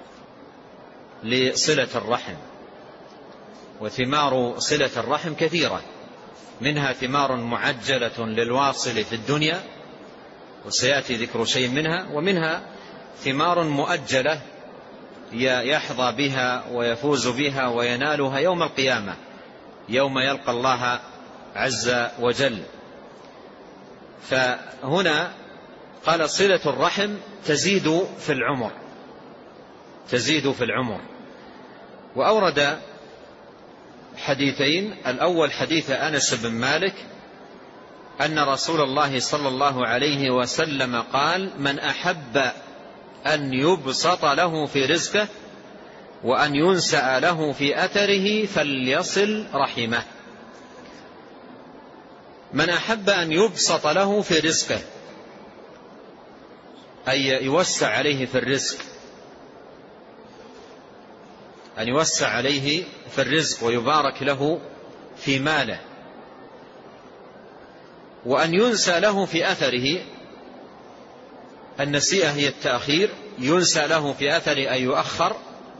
[SPEAKER 2] لصلة الرحم. وثمار صلة الرحم كثيرة، منها ثمار معجلة للواصل في الدنيا وسيأتي ذكر شيء منها، ومنها ثمار مؤجلة يحظى بها ويفوز بها وينالها يوم القيامة، يوم يلقى الله عز وجل. فهنا قال: صلة الرحم تزيد في العمر، تزيد في العمر. وأورد حديثين: الأول حديث أنس بن مالك أن رسول الله صلى الله عليه وسلم قال: من أحب أن يبسط له في رزقه وأن ينسأ له في أثره فليصل رحمه. من أحب أن يبسط له في رزقه، أي يوسع عليه في الرزق، أن يوسع عليه في الرزق ويبارك له في ماله. وأن ينسى له في أثره، النسيئة هي التأخير، ينسى له في أثره أي يؤخر،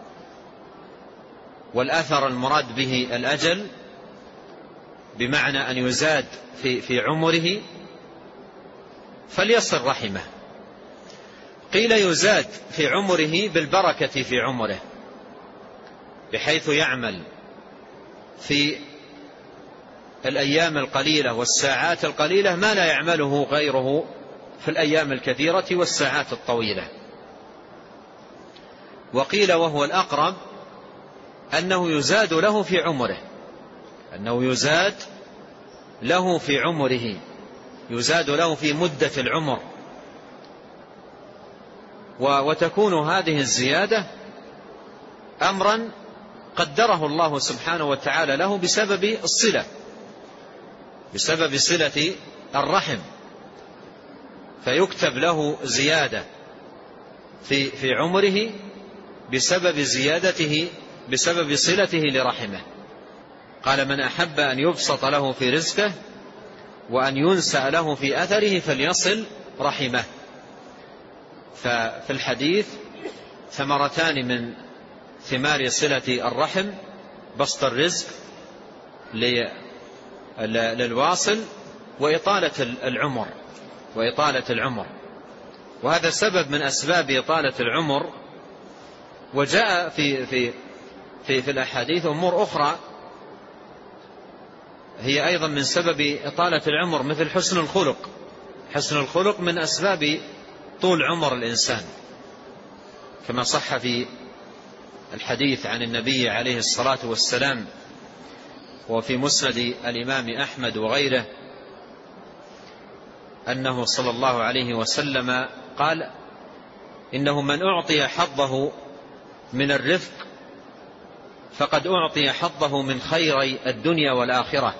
[SPEAKER 2] والأثر المراد به الأجل، بمعنى أن يزاد في, في عمره فليصل رحمه. قيل يزاد في عمره بالبركة في عمره، بحيث يعمل في الأيام القليلة والساعات القليلة ما لا يعمله غيره في الأيام الكثيرة والساعات الطويلة. وقيل وهو الأقرب أنه يزاد له في عمره، أنه يزاد له في عمره، يزاد له في مدة العمر. وتكون هذه الزيادة أمرا قدره الله سبحانه وتعالى له بسبب الصلة، بسبب صلة الرحم، فيكتب له زيادة في في عمره بسبب زيادته، بسبب صلته لرحمه. قال: من أحب أن يبسط له في رزقه وأن ينسأ له في أثره فليصل رحمه. ففي الحديث ثمرتان من ثمار صلة الرحم: بسط الرزق للواصل وإطالة العمر، وإطالة العمر. وهذا سبب من أسباب إطالة العمر. وجاء في في في, في الأحاديث أمور أخرى هي أيضا من سبب إطالة العمر، مثل حسن الخلق. حسن الخلق من أسباب طول عمر الإنسان، كما صح في الحديث عن النبي عليه الصلاة والسلام وفي مسند الإمام أحمد وغيره أنه صلى الله عليه وسلم قال: إنه من أعطي حظه من الرفق فقد أعطي حظه من خيري الدنيا والآخرة،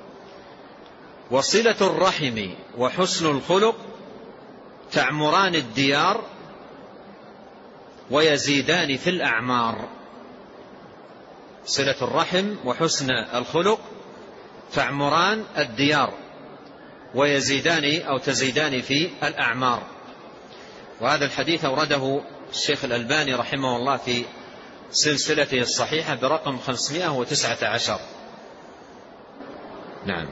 [SPEAKER 2] وصلة الرحم وحسن الخلق تعمران الديار ويزيدان في الأعمار. صلة الرحم وحسن الخلق تعمران الديار ويزيدان أو تزيدان في الأعمار. وهذا الحديث أورده الشيخ الألباني رحمه الله في سلسلته الصحيحة برقم خمسمائة وتسعة عشر. نعم.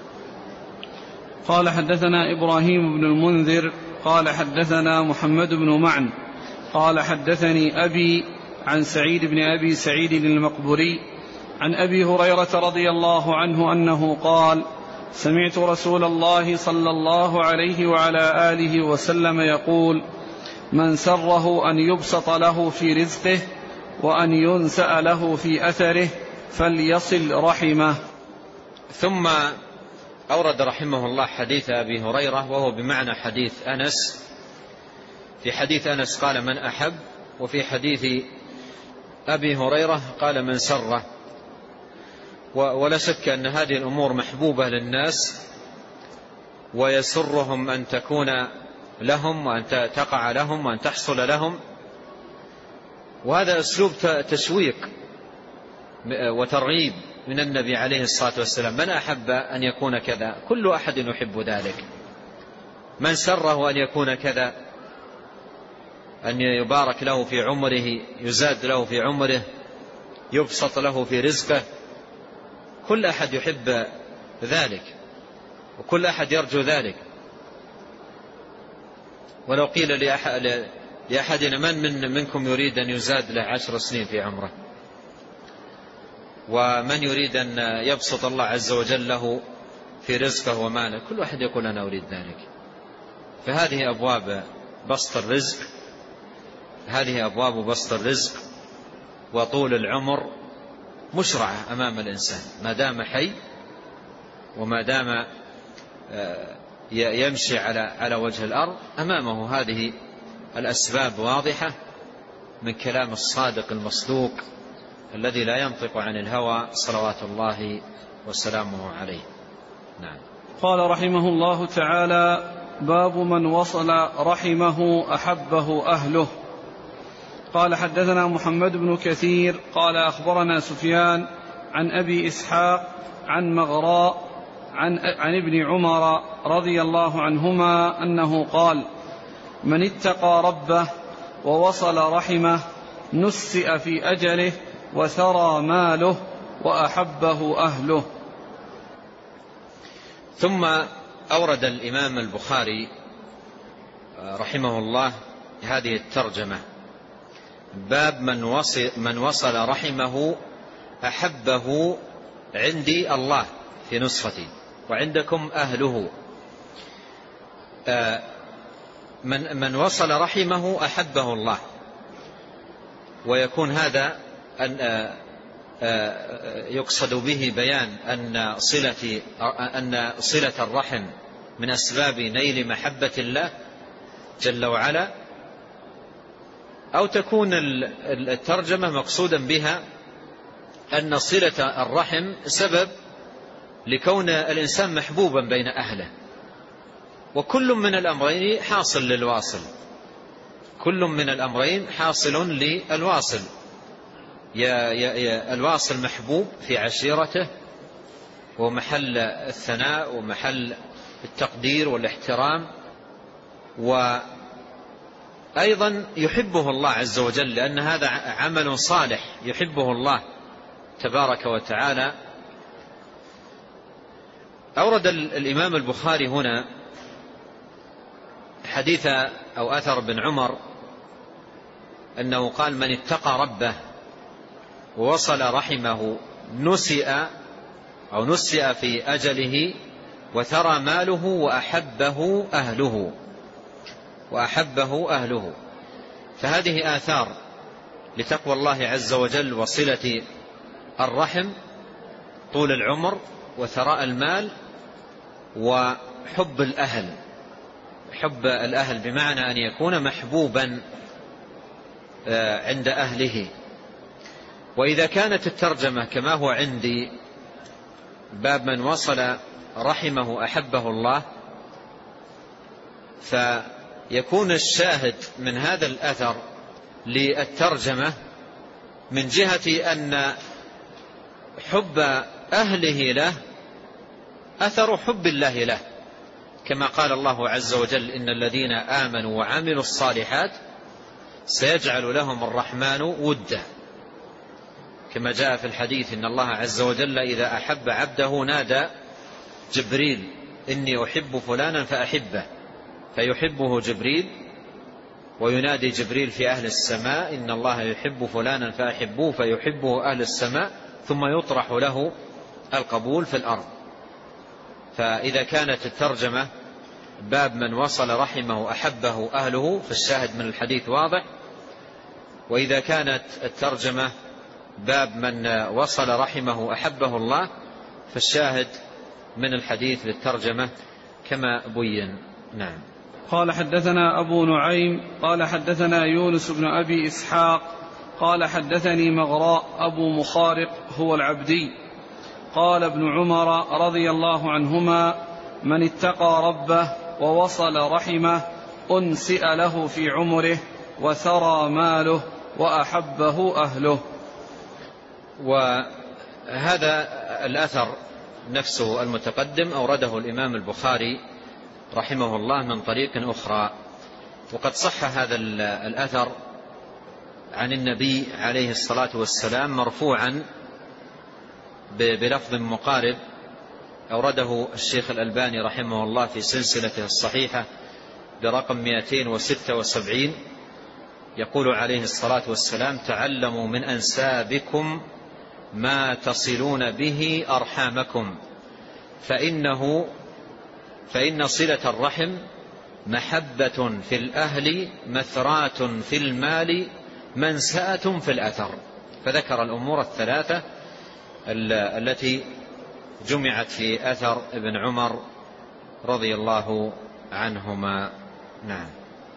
[SPEAKER 1] قال: حدثنا إبراهيم بن المنذر قال حدثنا محمد بن معن قال حدثني أبي عن سعيد بن أبي سعيد المقبري عن أبي هريرة رضي الله عنه أنه قال: سمعت رسول الله صلى الله عليه وعلى آله وسلم يقول: من سره أن يبسط له في رزقه وأن ينسأ له في أثره فليصل رحمه.
[SPEAKER 2] ثم أورد رحمه الله حديث أبي هريرة وهو بمعنى حديث أنس. في حديث أنس قال: من أحب، وفي حديث أبي هريرة قال: من سره. ولا شك أن هذه الأمور محبوبة للناس ويسرهم أن تكون لهم وأن تقع لهم وأن تحصل لهم، وهذا أسلوب تشويق وترغيب من النبي عليه الصلاة والسلام. من أحب أن يكون كذا، كل أحد يحب ذلك. من سره أن يكون كذا، أن يبارك له في عمره، يزاد له في عمره، يبسط له في رزقه، كل أحد يحب ذلك وكل أحد يرجو ذلك. ولو قيل لأحدنا: من من منكم يريد أن يزاد له عشر سنين في عمره، ومن يريد أن يبسط الله عز وجل له في رزقه وماله، كل واحد يقول: أنا أريد ذلك. فهذه أبواب بسط الرزق، هذه أبواب بسط الرزق وطول العمر مشرعة أمام الإنسان ما دام حي وما دام يمشي على على وجه الأرض. أمامه هذه الأسباب واضحة من كلام الصادق المصدوق الذي لا ينطق عن الهوى صلوات الله وسلامه عليه. نعم.
[SPEAKER 1] قال رحمه الله تعالى: باب من وصل رحمه أحبه أهله. قال: حدثنا محمد بن كثير قال أخبرنا سفيان عن أبي إسحاق عن مغراء عن, عن ابن عمر رضي الله عنهما أنه قال: من اتقى ربه ووصل رحمه نسئ في أجله وثرى ماله وأحبه أهله.
[SPEAKER 2] ثم أورد الإمام البخاري رحمه الله هذه الترجمة: باب من وصل, من وصل رحمه أحبه عندي الله في نسختي وعندكم أهله. من, من وصل رحمه أحبه الله، ويكون هذا أن يقصد به بيان أن صلة, أن صلة الرحم من أسباب نيل محبة الله جل وعلا، أو تكون الترجمة مقصودا بها أن صلة الرحم سبب لكون الإنسان محبوبا بين أهله، وكل من الأمرين حاصل للواصل، كل من الأمرين حاصل للواصل. يا يا الواصل محبوب في عشيرته ومحل الثناء ومحل التقدير والاحترام، وأيضا يحبه الله عز وجل لأن هذا عمل صالح يحبه الله تبارك وتعالى. أورد الإمام البخاري هنا حديث أو أثر بن عمر أنه قال: من اتقى ربه ووصل رحمه نسئ أو نسئ في أجله وثرى ماله وأحبه أهله وأحبه أهله. فهذه آثار لتقوى الله عز وجل وصلة الرحم، طول العمر وثراء المال وحب الأهل. حب الأهل بمعنى أن يكون محبوبا عند أهله. وإذا كانت الترجمة كما هو عندي باب من وصل رحمه أحبه الله، فيكون الشاهد من هذا الأثر للترجمة من جهة أن حب أهله له أثر حب الله له، كما قال الله عز وجل: إن الذين آمنوا وعملوا الصالحات سيجعل لهم الرحمن ودا، كما جاء في الحديث: إن الله عز وجل إذا أحب عبده نادى جبريل إني أحب فلانا فأحبه، فيحبه جبريل، وينادي جبريل في أهل السماء: إن الله يحب فلانا فأحبوه، فيحبه أهل السماء، ثم يطرح له القبول في الأرض. فإذا كانت الترجمة باب من وصل رحمه أحبه أهله فالشاهد من الحديث واضح، وإذا كانت الترجمة باب من وصل رحمه أحبه الله فالشاهد من الحديث للترجمة كما بين. نعم.
[SPEAKER 1] قال حدثنا أبو نعيم قال حدثنا يونس بن أبي إسحاق قال حدثني مغراء أبو مخارق هو العبدي قال ابن عمر رضي الله عنهما: من اتقى ربه ووصل رحمه أنسئ له في عمره وثرى ماله وأحبه أهله.
[SPEAKER 2] وهذا الأثر نفسه المتقدم أورده الإمام البخاري رحمه الله من طريق أخرى، وقد صح هذا الأثر عن النبي عليه الصلاة والسلام مرفوعا بلفظ مقارب، أورده الشيخ الألباني رحمه الله في سلسلته الصحيحة برقم مئتين وستة وسبعين، يقول عليه الصلاة والسلام: تعلموا من أنسابكم ما تصلون به أرحامكم، فإنه فإن صلة الرحم محبة في الأهل مثرات في المال منسأة في الأثر. فذكر الأمور الثلاثة التي جمعت في أثر ابن عمر رضي الله عنهما. نعم.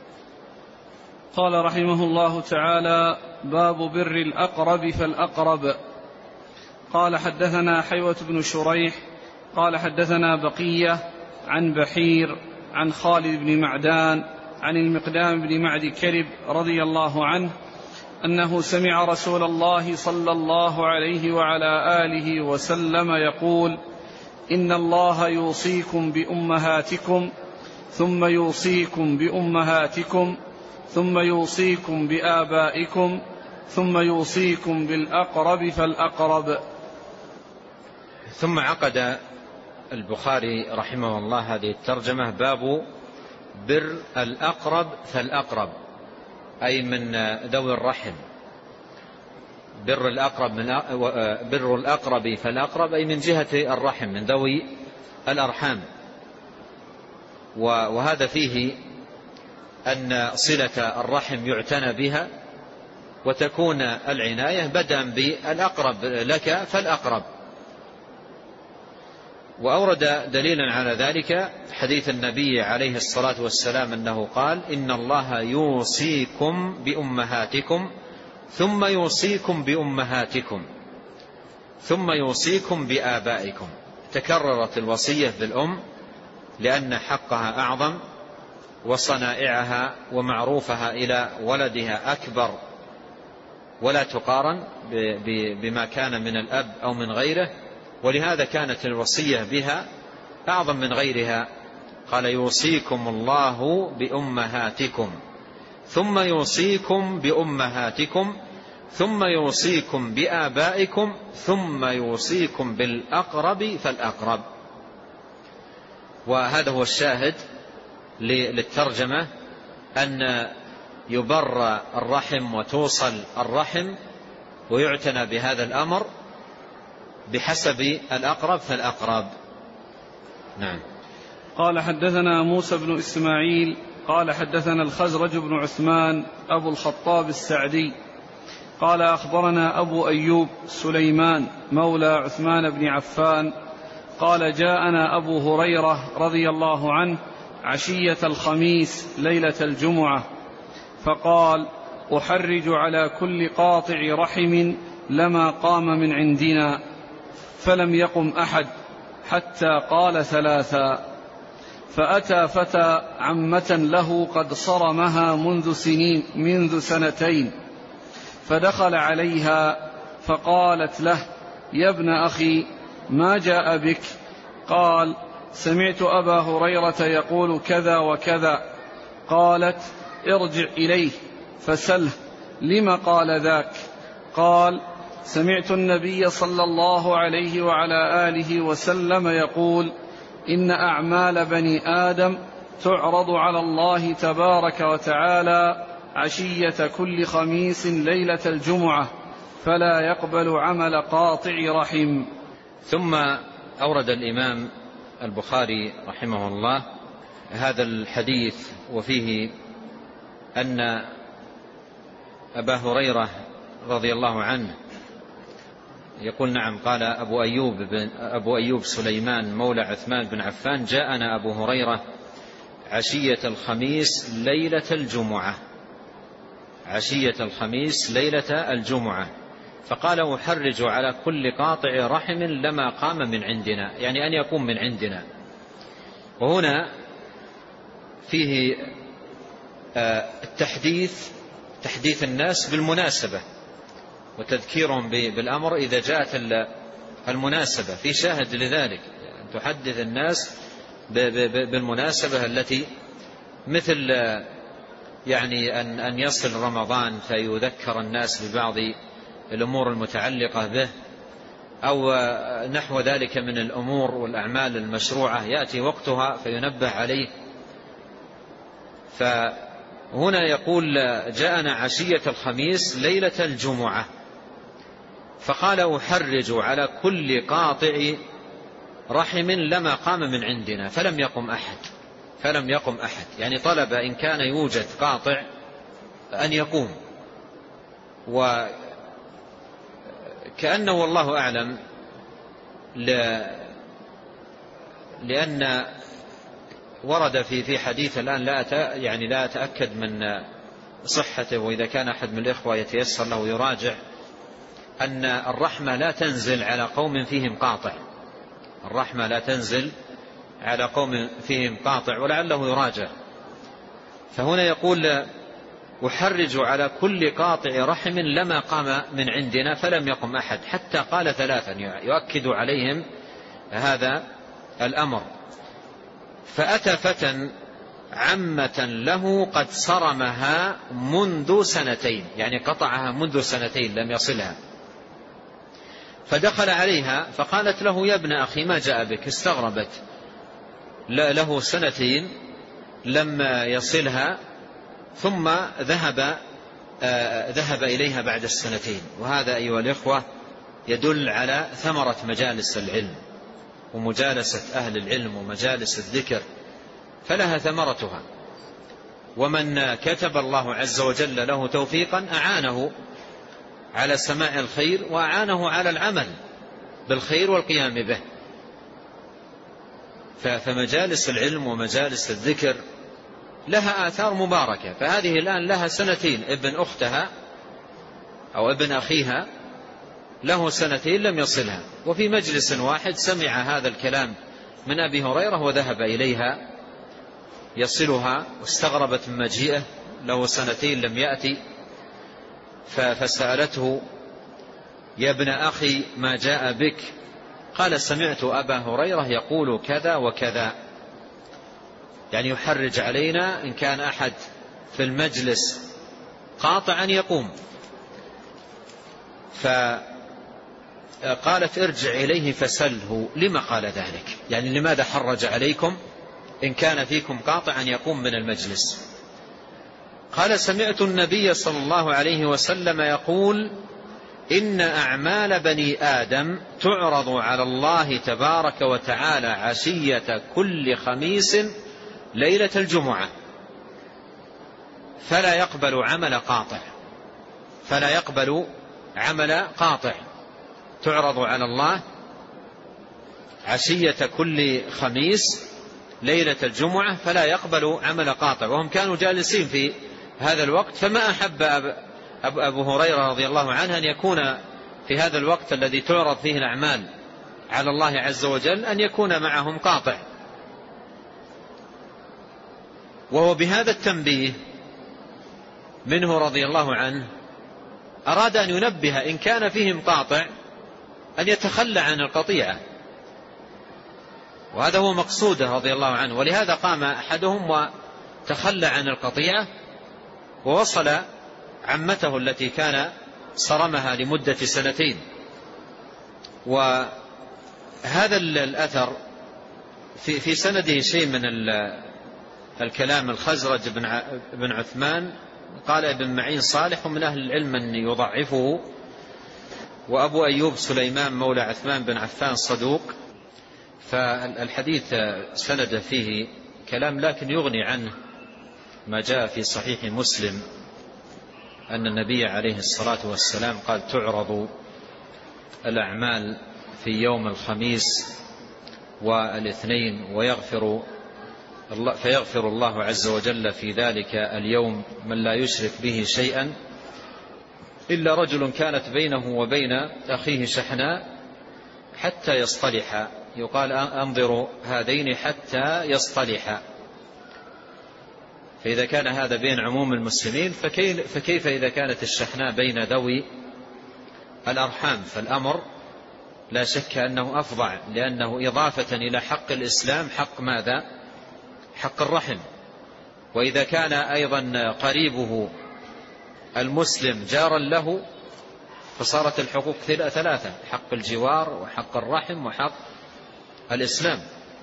[SPEAKER 1] قال رحمه الله تعالى: باب بر الأقرب فالأقرب. قال حدثنا حيوة بن شريح قال حدثنا بقية عن بحير عن خالد بن معدان عن المقدام بن معد كرب رضي الله عنه أنه سمع رسول الله صلى الله عليه وعلى آله وسلم يقول: إن الله يوصيكم بأمهاتكم ثم يوصيكم بأمهاتكم ثم يوصيكم بآبائكم ثم يوصيكم بالأقرب فالأقرب.
[SPEAKER 2] ثم عقد البخاري رحمه الله هذه الترجمة: باب بر الأقرب فالأقرب، أي من ذوي الرحم. بر الأقرب من بر الأقرب فالأقرب أي من جهة الرحم، من ذوي الأرحام. وهذا فيه أن صلة الرحم يعتنى بها، وتكون العناية بدءا بالأقرب لك فالأقرب. وأورد دليلا على ذلك حديث النبي عليه الصلاة والسلام أنه قال: إن الله يوصيكم بأمهاتكم ثم يوصيكم بأمهاتكم ثم يوصيكم بآبائكم. تكررت الوصية بالأم لأن حقها أعظم، وصنائعها ومعروفها إلى ولدها أكبر ولا تقارن بما كان من الأب أو من غيره، ولهذا كانت الوصية بها أعظم من غيرها. قال: يوصيكم الله بأمهاتكم ثم يوصيكم بأمهاتكم ثم يوصيكم بآبائكم ثم يوصيكم بالأقرب فالأقرب. وهذا هو الشاهد للترجمة، أن يبر الرحم وتوصل الرحم ويعتنى بهذا الأمر بحسب الأقرب فالأقرب. نعم.
[SPEAKER 1] قال حدثنا موسى بن إسماعيل قال حدثنا الخزرج بن عثمان أبو الخطاب السعدي قال أخبرنا أبو أيوب سليمان مولى عثمان بن عفان قال جاءنا أبو هريرة رضي الله عنه عشية الخميس ليلة الجمعة فقال أحرج على كل قاطع رحم لما قام من عندنا، فلم يقم أحد حتى قال ثلاثا. فأتى فتى عمة له قد صرمها منذ سنين منذ سنتين، فدخل عليها فقالت له يا ابن أخي ما جاء بك؟ قال سمعت أبا هريرة يقول كذا وكذا. قالت ارجع إليه فسله لم قال ذاك؟ قال سمعت النبي صلى الله عليه وعلى آله وسلم يقول إن أعمال بني آدم تعرض على الله تبارك وتعالى عشية كل خميس ليلة الجمعة فلا يقبل عمل قاطع رحم.
[SPEAKER 2] ثم أورد الإمام البخاري رحمه الله هذا الحديث وفيه أن أبا هريرة رضي الله عنه يقول نعم قال أبو أيوب, بن أبو أيوب سليمان مولى عثمان بن عفان جاءنا أبو هريرة عشية الخميس ليلة الجمعة عشية الخميس ليلة الجمعة فقال أحرج على كل قاطع رحم لما قام من عندنا، يعني أن يقوم من عندنا. وهنا فيه التحديث تحديث الناس بالمناسبة وتذكيرهم بالأمر إذا جاءت المناسبة، في شاهد لذلك تحدث الناس بالمناسبة التي مثل يعني أن أن يصل رمضان فيذكر الناس ببعض الأمور المتعلقة به أو نحو ذلك من الأمور والأعمال المشروعة يأتي وقتها فينبه عليه. فهنا يقول جاءنا عشية الخميس ليلة الجمعة فقال أحرج على كل قاطع رحم لما قام من عندنا فلم يقم أحد فلم يقم أحد يعني طلب إن كان يوجد قاطع أن يقوم. وكأنه والله أعلم لأن ورد في في حديث الآن لا يعني لا أتأكد من صحته، وإذا كان أحد من الإخوة يتيسر له يراجع، أن الرحمة لا تنزل على قوم فيهم قاطع الرحمة لا تنزل على قوم فيهم قاطع ولعله يراجع. فهنا يقول أحرج على كل قاطع رحم لما قام من عندنا فلم يقم أحد حتى قال ثلاثا يؤكد عليهم هذا الأمر. فأتى فتى عمة له قد صرمها منذ سنتين، يعني قطعها منذ سنتين لم يصلها، فدخل عليها فقالت له يا ابن أخي ما جاء بك؟ استغربت له سنتين لم يصلها ثم ذهب ذهب إليها بعد السنتين. وهذا أيها الإخوة يدل على ثمرة مجالس العلم ومجالسة أهل العلم ومجالس الذكر، فلها ثمرتها. ومن كتب الله عز وجل له توفيقا أعانه على سماع الخير وأعانه على العمل بالخير والقيام به. فمجالس العلم ومجالس الذكر لها آثار مباركة. فهذه الآن لها سنتين، ابن أختها أو ابن أخيها له سنتين لم يصلها، وفي مجلس واحد سمع هذا الكلام من أبي هريرة وذهب إليها يصلها، واستغربت من مجيئه له سنتين لم يأتي، فسألته يا ابن أخي ما جاء بك؟ قال سمعت أبا هريرة يقول كذا وكذا، يعني يحرج علينا إن كان أحد في المجلس قاطعا يقوم. فقالت ارجع إليه فسله لما قال ذلك، يعني لماذا حرج عليكم إن كان فيكم قاطعا يقوم من المجلس؟ قال سمعت النبي صلى الله عليه وسلم يقول إن أعمال بني آدم تعرض على الله تبارك وتعالى عشية كل خميس ليلة الجمعة، فلا يقبل عمل قاطع، فلا يقبل عمل قاطع. تعرض على الله عشية كل خميس ليلة الجمعة فلا يقبل عمل قاطع. وهم كانوا جالسين في هذا الوقت، فما أحب أبو هريرة رضي الله عنه أن يكون في هذا الوقت الذي تعرض فيه الأعمال على الله عز وجل أن يكون معهم قاطع. وهو بهذا التنبيه منه رضي الله عنه أراد أن ينبه إن كان فيهم قاطع أن يتخلى عن القطيعة، وهذا هو مقصوده رضي الله عنه. ولهذا قام أحدهم وتخلى عن القطيعة ووصل عمته التي كان صرمها لمدة سنتين. وهذا الأثر في في سنده شيء من الكلام. الخزرج بن عثمان قال ابن معين صالح، ومن أهل العلم من يضعفه. وأبو أيوب سليمان مولى عثمان بن عفان صدوق. فالحديث سند فيه كلام، لكن يغني عنه ما جاء في صحيح مسلم أن النبي عليه الصلاة والسلام قال تعرض الأعمال في يوم الخميس والاثنين ويغفر الله فيغفر الله عز وجل في ذلك اليوم من لا يشرك به شيئا إلا رجل كانت بينه وبين أخيه شحناء حتى يصطلح. يقال أنظروا هذين حتى يصطلحا. فإذا كان هذا بين عموم المسلمين فكيف إذا كانت الشحناء بين ذوي الأرحام؟ فالأمر لا شك أنه أفضع، لأنه إضافة إلى حق الإسلام حق ماذا؟ حق الرحم. وإذا كان أيضا قريبه المسلم جارا له فصارت الحقوق ثلاثة: حق الجوار وحق الرحم وحق الإسلام.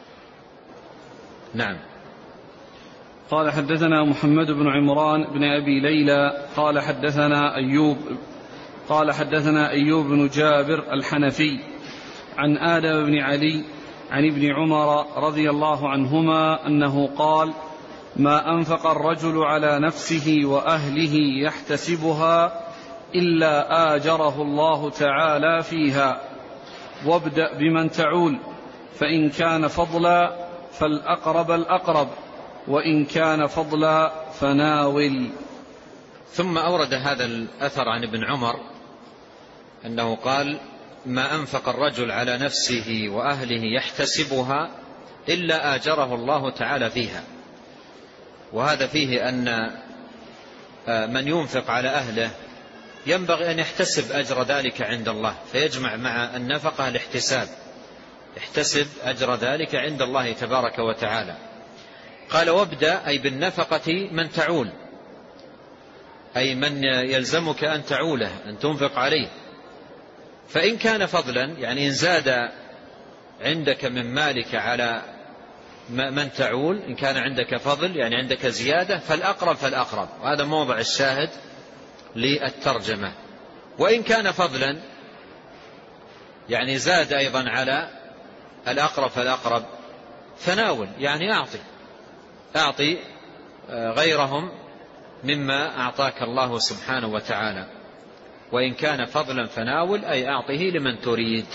[SPEAKER 2] نعم.
[SPEAKER 1] قال حدثنا محمد بن عمران بن أبي ليلى قال حدثنا أيوب قال حدثنا أيوب بن جابر الحنفي عن آدم بن علي عن ابن عمر رضي الله عنهما أنه قال: ما أنفق الرجل على نفسه وأهله يحتسبها إلا آجره الله تعالى فيها، وابدأ بمن تعول، فإن كان فضلا فالأقرب الأقرب، وإن كان فضلا فناول.
[SPEAKER 2] ثم أورد هذا الأثر عن ابن عمر أنه قال: ما أنفق الرجل على نفسه وأهله يحتسبها إلا آجره الله تعالى فيها. وهذا فيه أن من ينفق على أهله ينبغي أن يحتسب أجر ذلك عند الله، فيجمع مع النفقة الاحتساب، يحتسب أجر ذلك عند الله تبارك وتعالى. قال: وابدأ أي بالنفقة من تعول، أي من يلزمك أن تعوله، أن تنفق عليه. فإن كان فضلا، يعني إن زاد عندك من مالك على من تعول، إن كان عندك فضل يعني عندك زيادة، فالأقرب فالأقرب، وهذا موضع الشاهد للترجمة. وإن كان فضلا يعني زاد أيضا على الأقرب فالأقرب، فناول يعني أعطي أعطي غيرهم مما أعطاك الله سبحانه وتعالى. وإن كان فضلا فناول أي أعطه لمن تريد.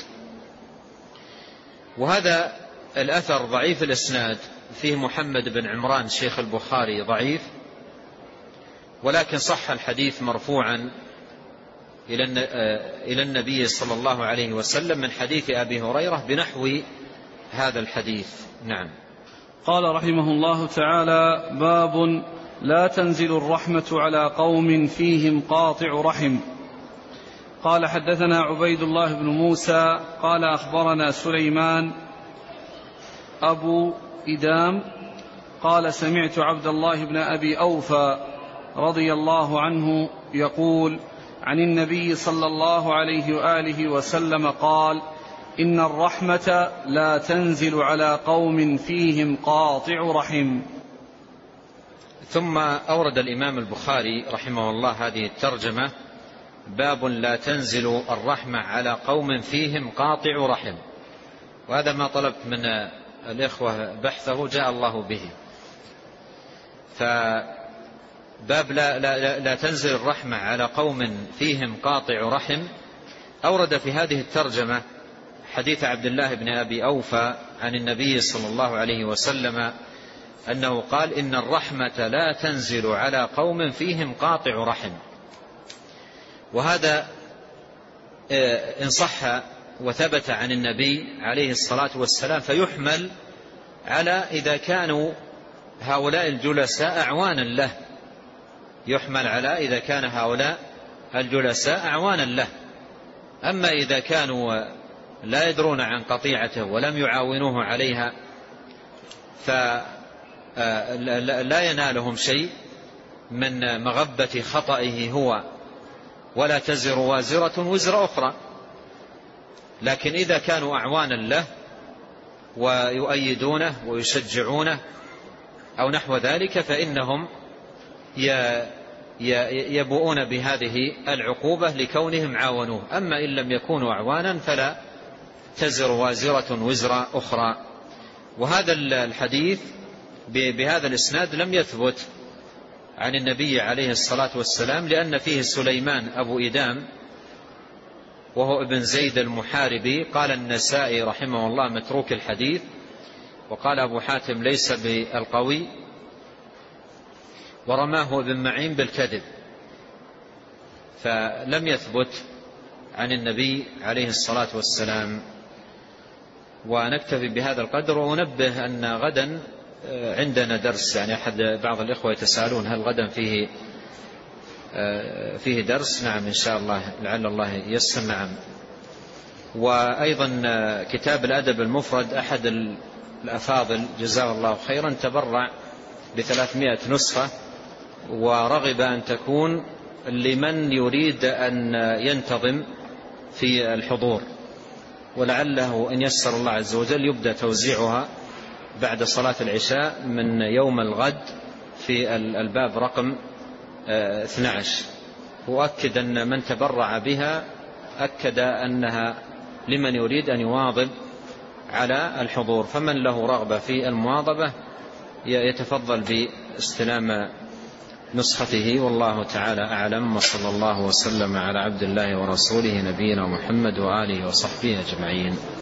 [SPEAKER 2] وهذا الأثر ضعيف الإسناد، فيه محمد بن عمران شيخ البخاري ضعيف، ولكن صح الحديث مرفوعا إلى النبي صلى الله عليه وسلم من حديث أبي هريرة بنحو هذا الحديث. نعم.
[SPEAKER 1] قال رحمه الله تعالى: باب لا تنزل الرحمة على قوم فيهم قاطع رحم. قال حدثنا عبيد الله بن موسى قال أخبرنا سليمان أبو إدام قال سمعت عبد الله بن أبي أوفى رضي الله عنه يقول عن النبي صلى الله عليه وآله وسلم قال: إن الرحمة لا تنزل على قوم فيهم قاطع رحم.
[SPEAKER 2] ثم أورد الإمام البخاري رحمه الله هذه الترجمة باب لا تنزل الرحمة على قوم فيهم قاطع رحم. وهذا ما طلبت من الإخوة بحثه جاء الله به. فباب لا, لا, لا تنزل الرحمة على قوم فيهم قاطع رحم أورد في هذه الترجمة حديث عبد الله بن أبي أوفى عن النبي صلى الله عليه وسلم أنه قال: إن الرحمة لا تنزل على قوم فيهم قاطع رحم. وهذا إن صح وثبت عن النبي عليه الصلاة والسلام فيحمل على إذا كانوا هؤلاء الجلساء أعوانا له، يحمل على إذا كان هؤلاء الجلساء أعوانا له. أما إذا كانوا لا يدرون عن قطيعته ولم يعاونوه عليها فلا ينالهم شيء من مغبة خطئه هو، ولا تزر وازرة وزر أخرى. لكن إذا كانوا أعوانا له ويؤيدونه ويشجعونه أو نحو ذلك فإنهم يبؤون بهذه العقوبة لكونهم عاونوه. أما إن لم يكونوا أعوانا فلا تزر وازرة وزر أخرى. وهذا الحديث بهذا الإسناد لم يثبت عن النبي عليه الصلاة والسلام، لأن فيه سليمان أبو إدام وهو ابن زيد المحاربي. قال النسائي رحمه الله متروك الحديث، وقال أبو حاتم ليس بالقوي، ورماه ابن معين بالكذب. فلم يثبت عن النبي عليه الصلاة والسلام. ونكتفي بهذا القدر. وننبه أن غدا عندنا درس، يعني أحد بعض الإخوة يتساءلون هل غدا فيه فيه درس؟ نعم إن شاء الله، لعل الله ييسر. نعم. وأيضا كتاب الأدب المفرد أحد الأفاضل جزاه الله خيرا تبرع بثلاثمائة نسخة، ورغب أن تكون لمن يريد أن ينتظم في الحضور، ولعله إن يسر الله عز وجل يبدأ توزيعها بعد صلاة العشاء من يوم الغد في الباب رقم اثني عشر. وأكد أن من تبرع بها أكد أنها لمن يريد أن يواظب على الحضور، فمن له رغبة في المواظبة يتفضل باستلام نسخته. والله تعالى أعلم، وصلى الله وسلم على عبد الله ورسوله نبينا محمد وآله وصحبه أجمعين.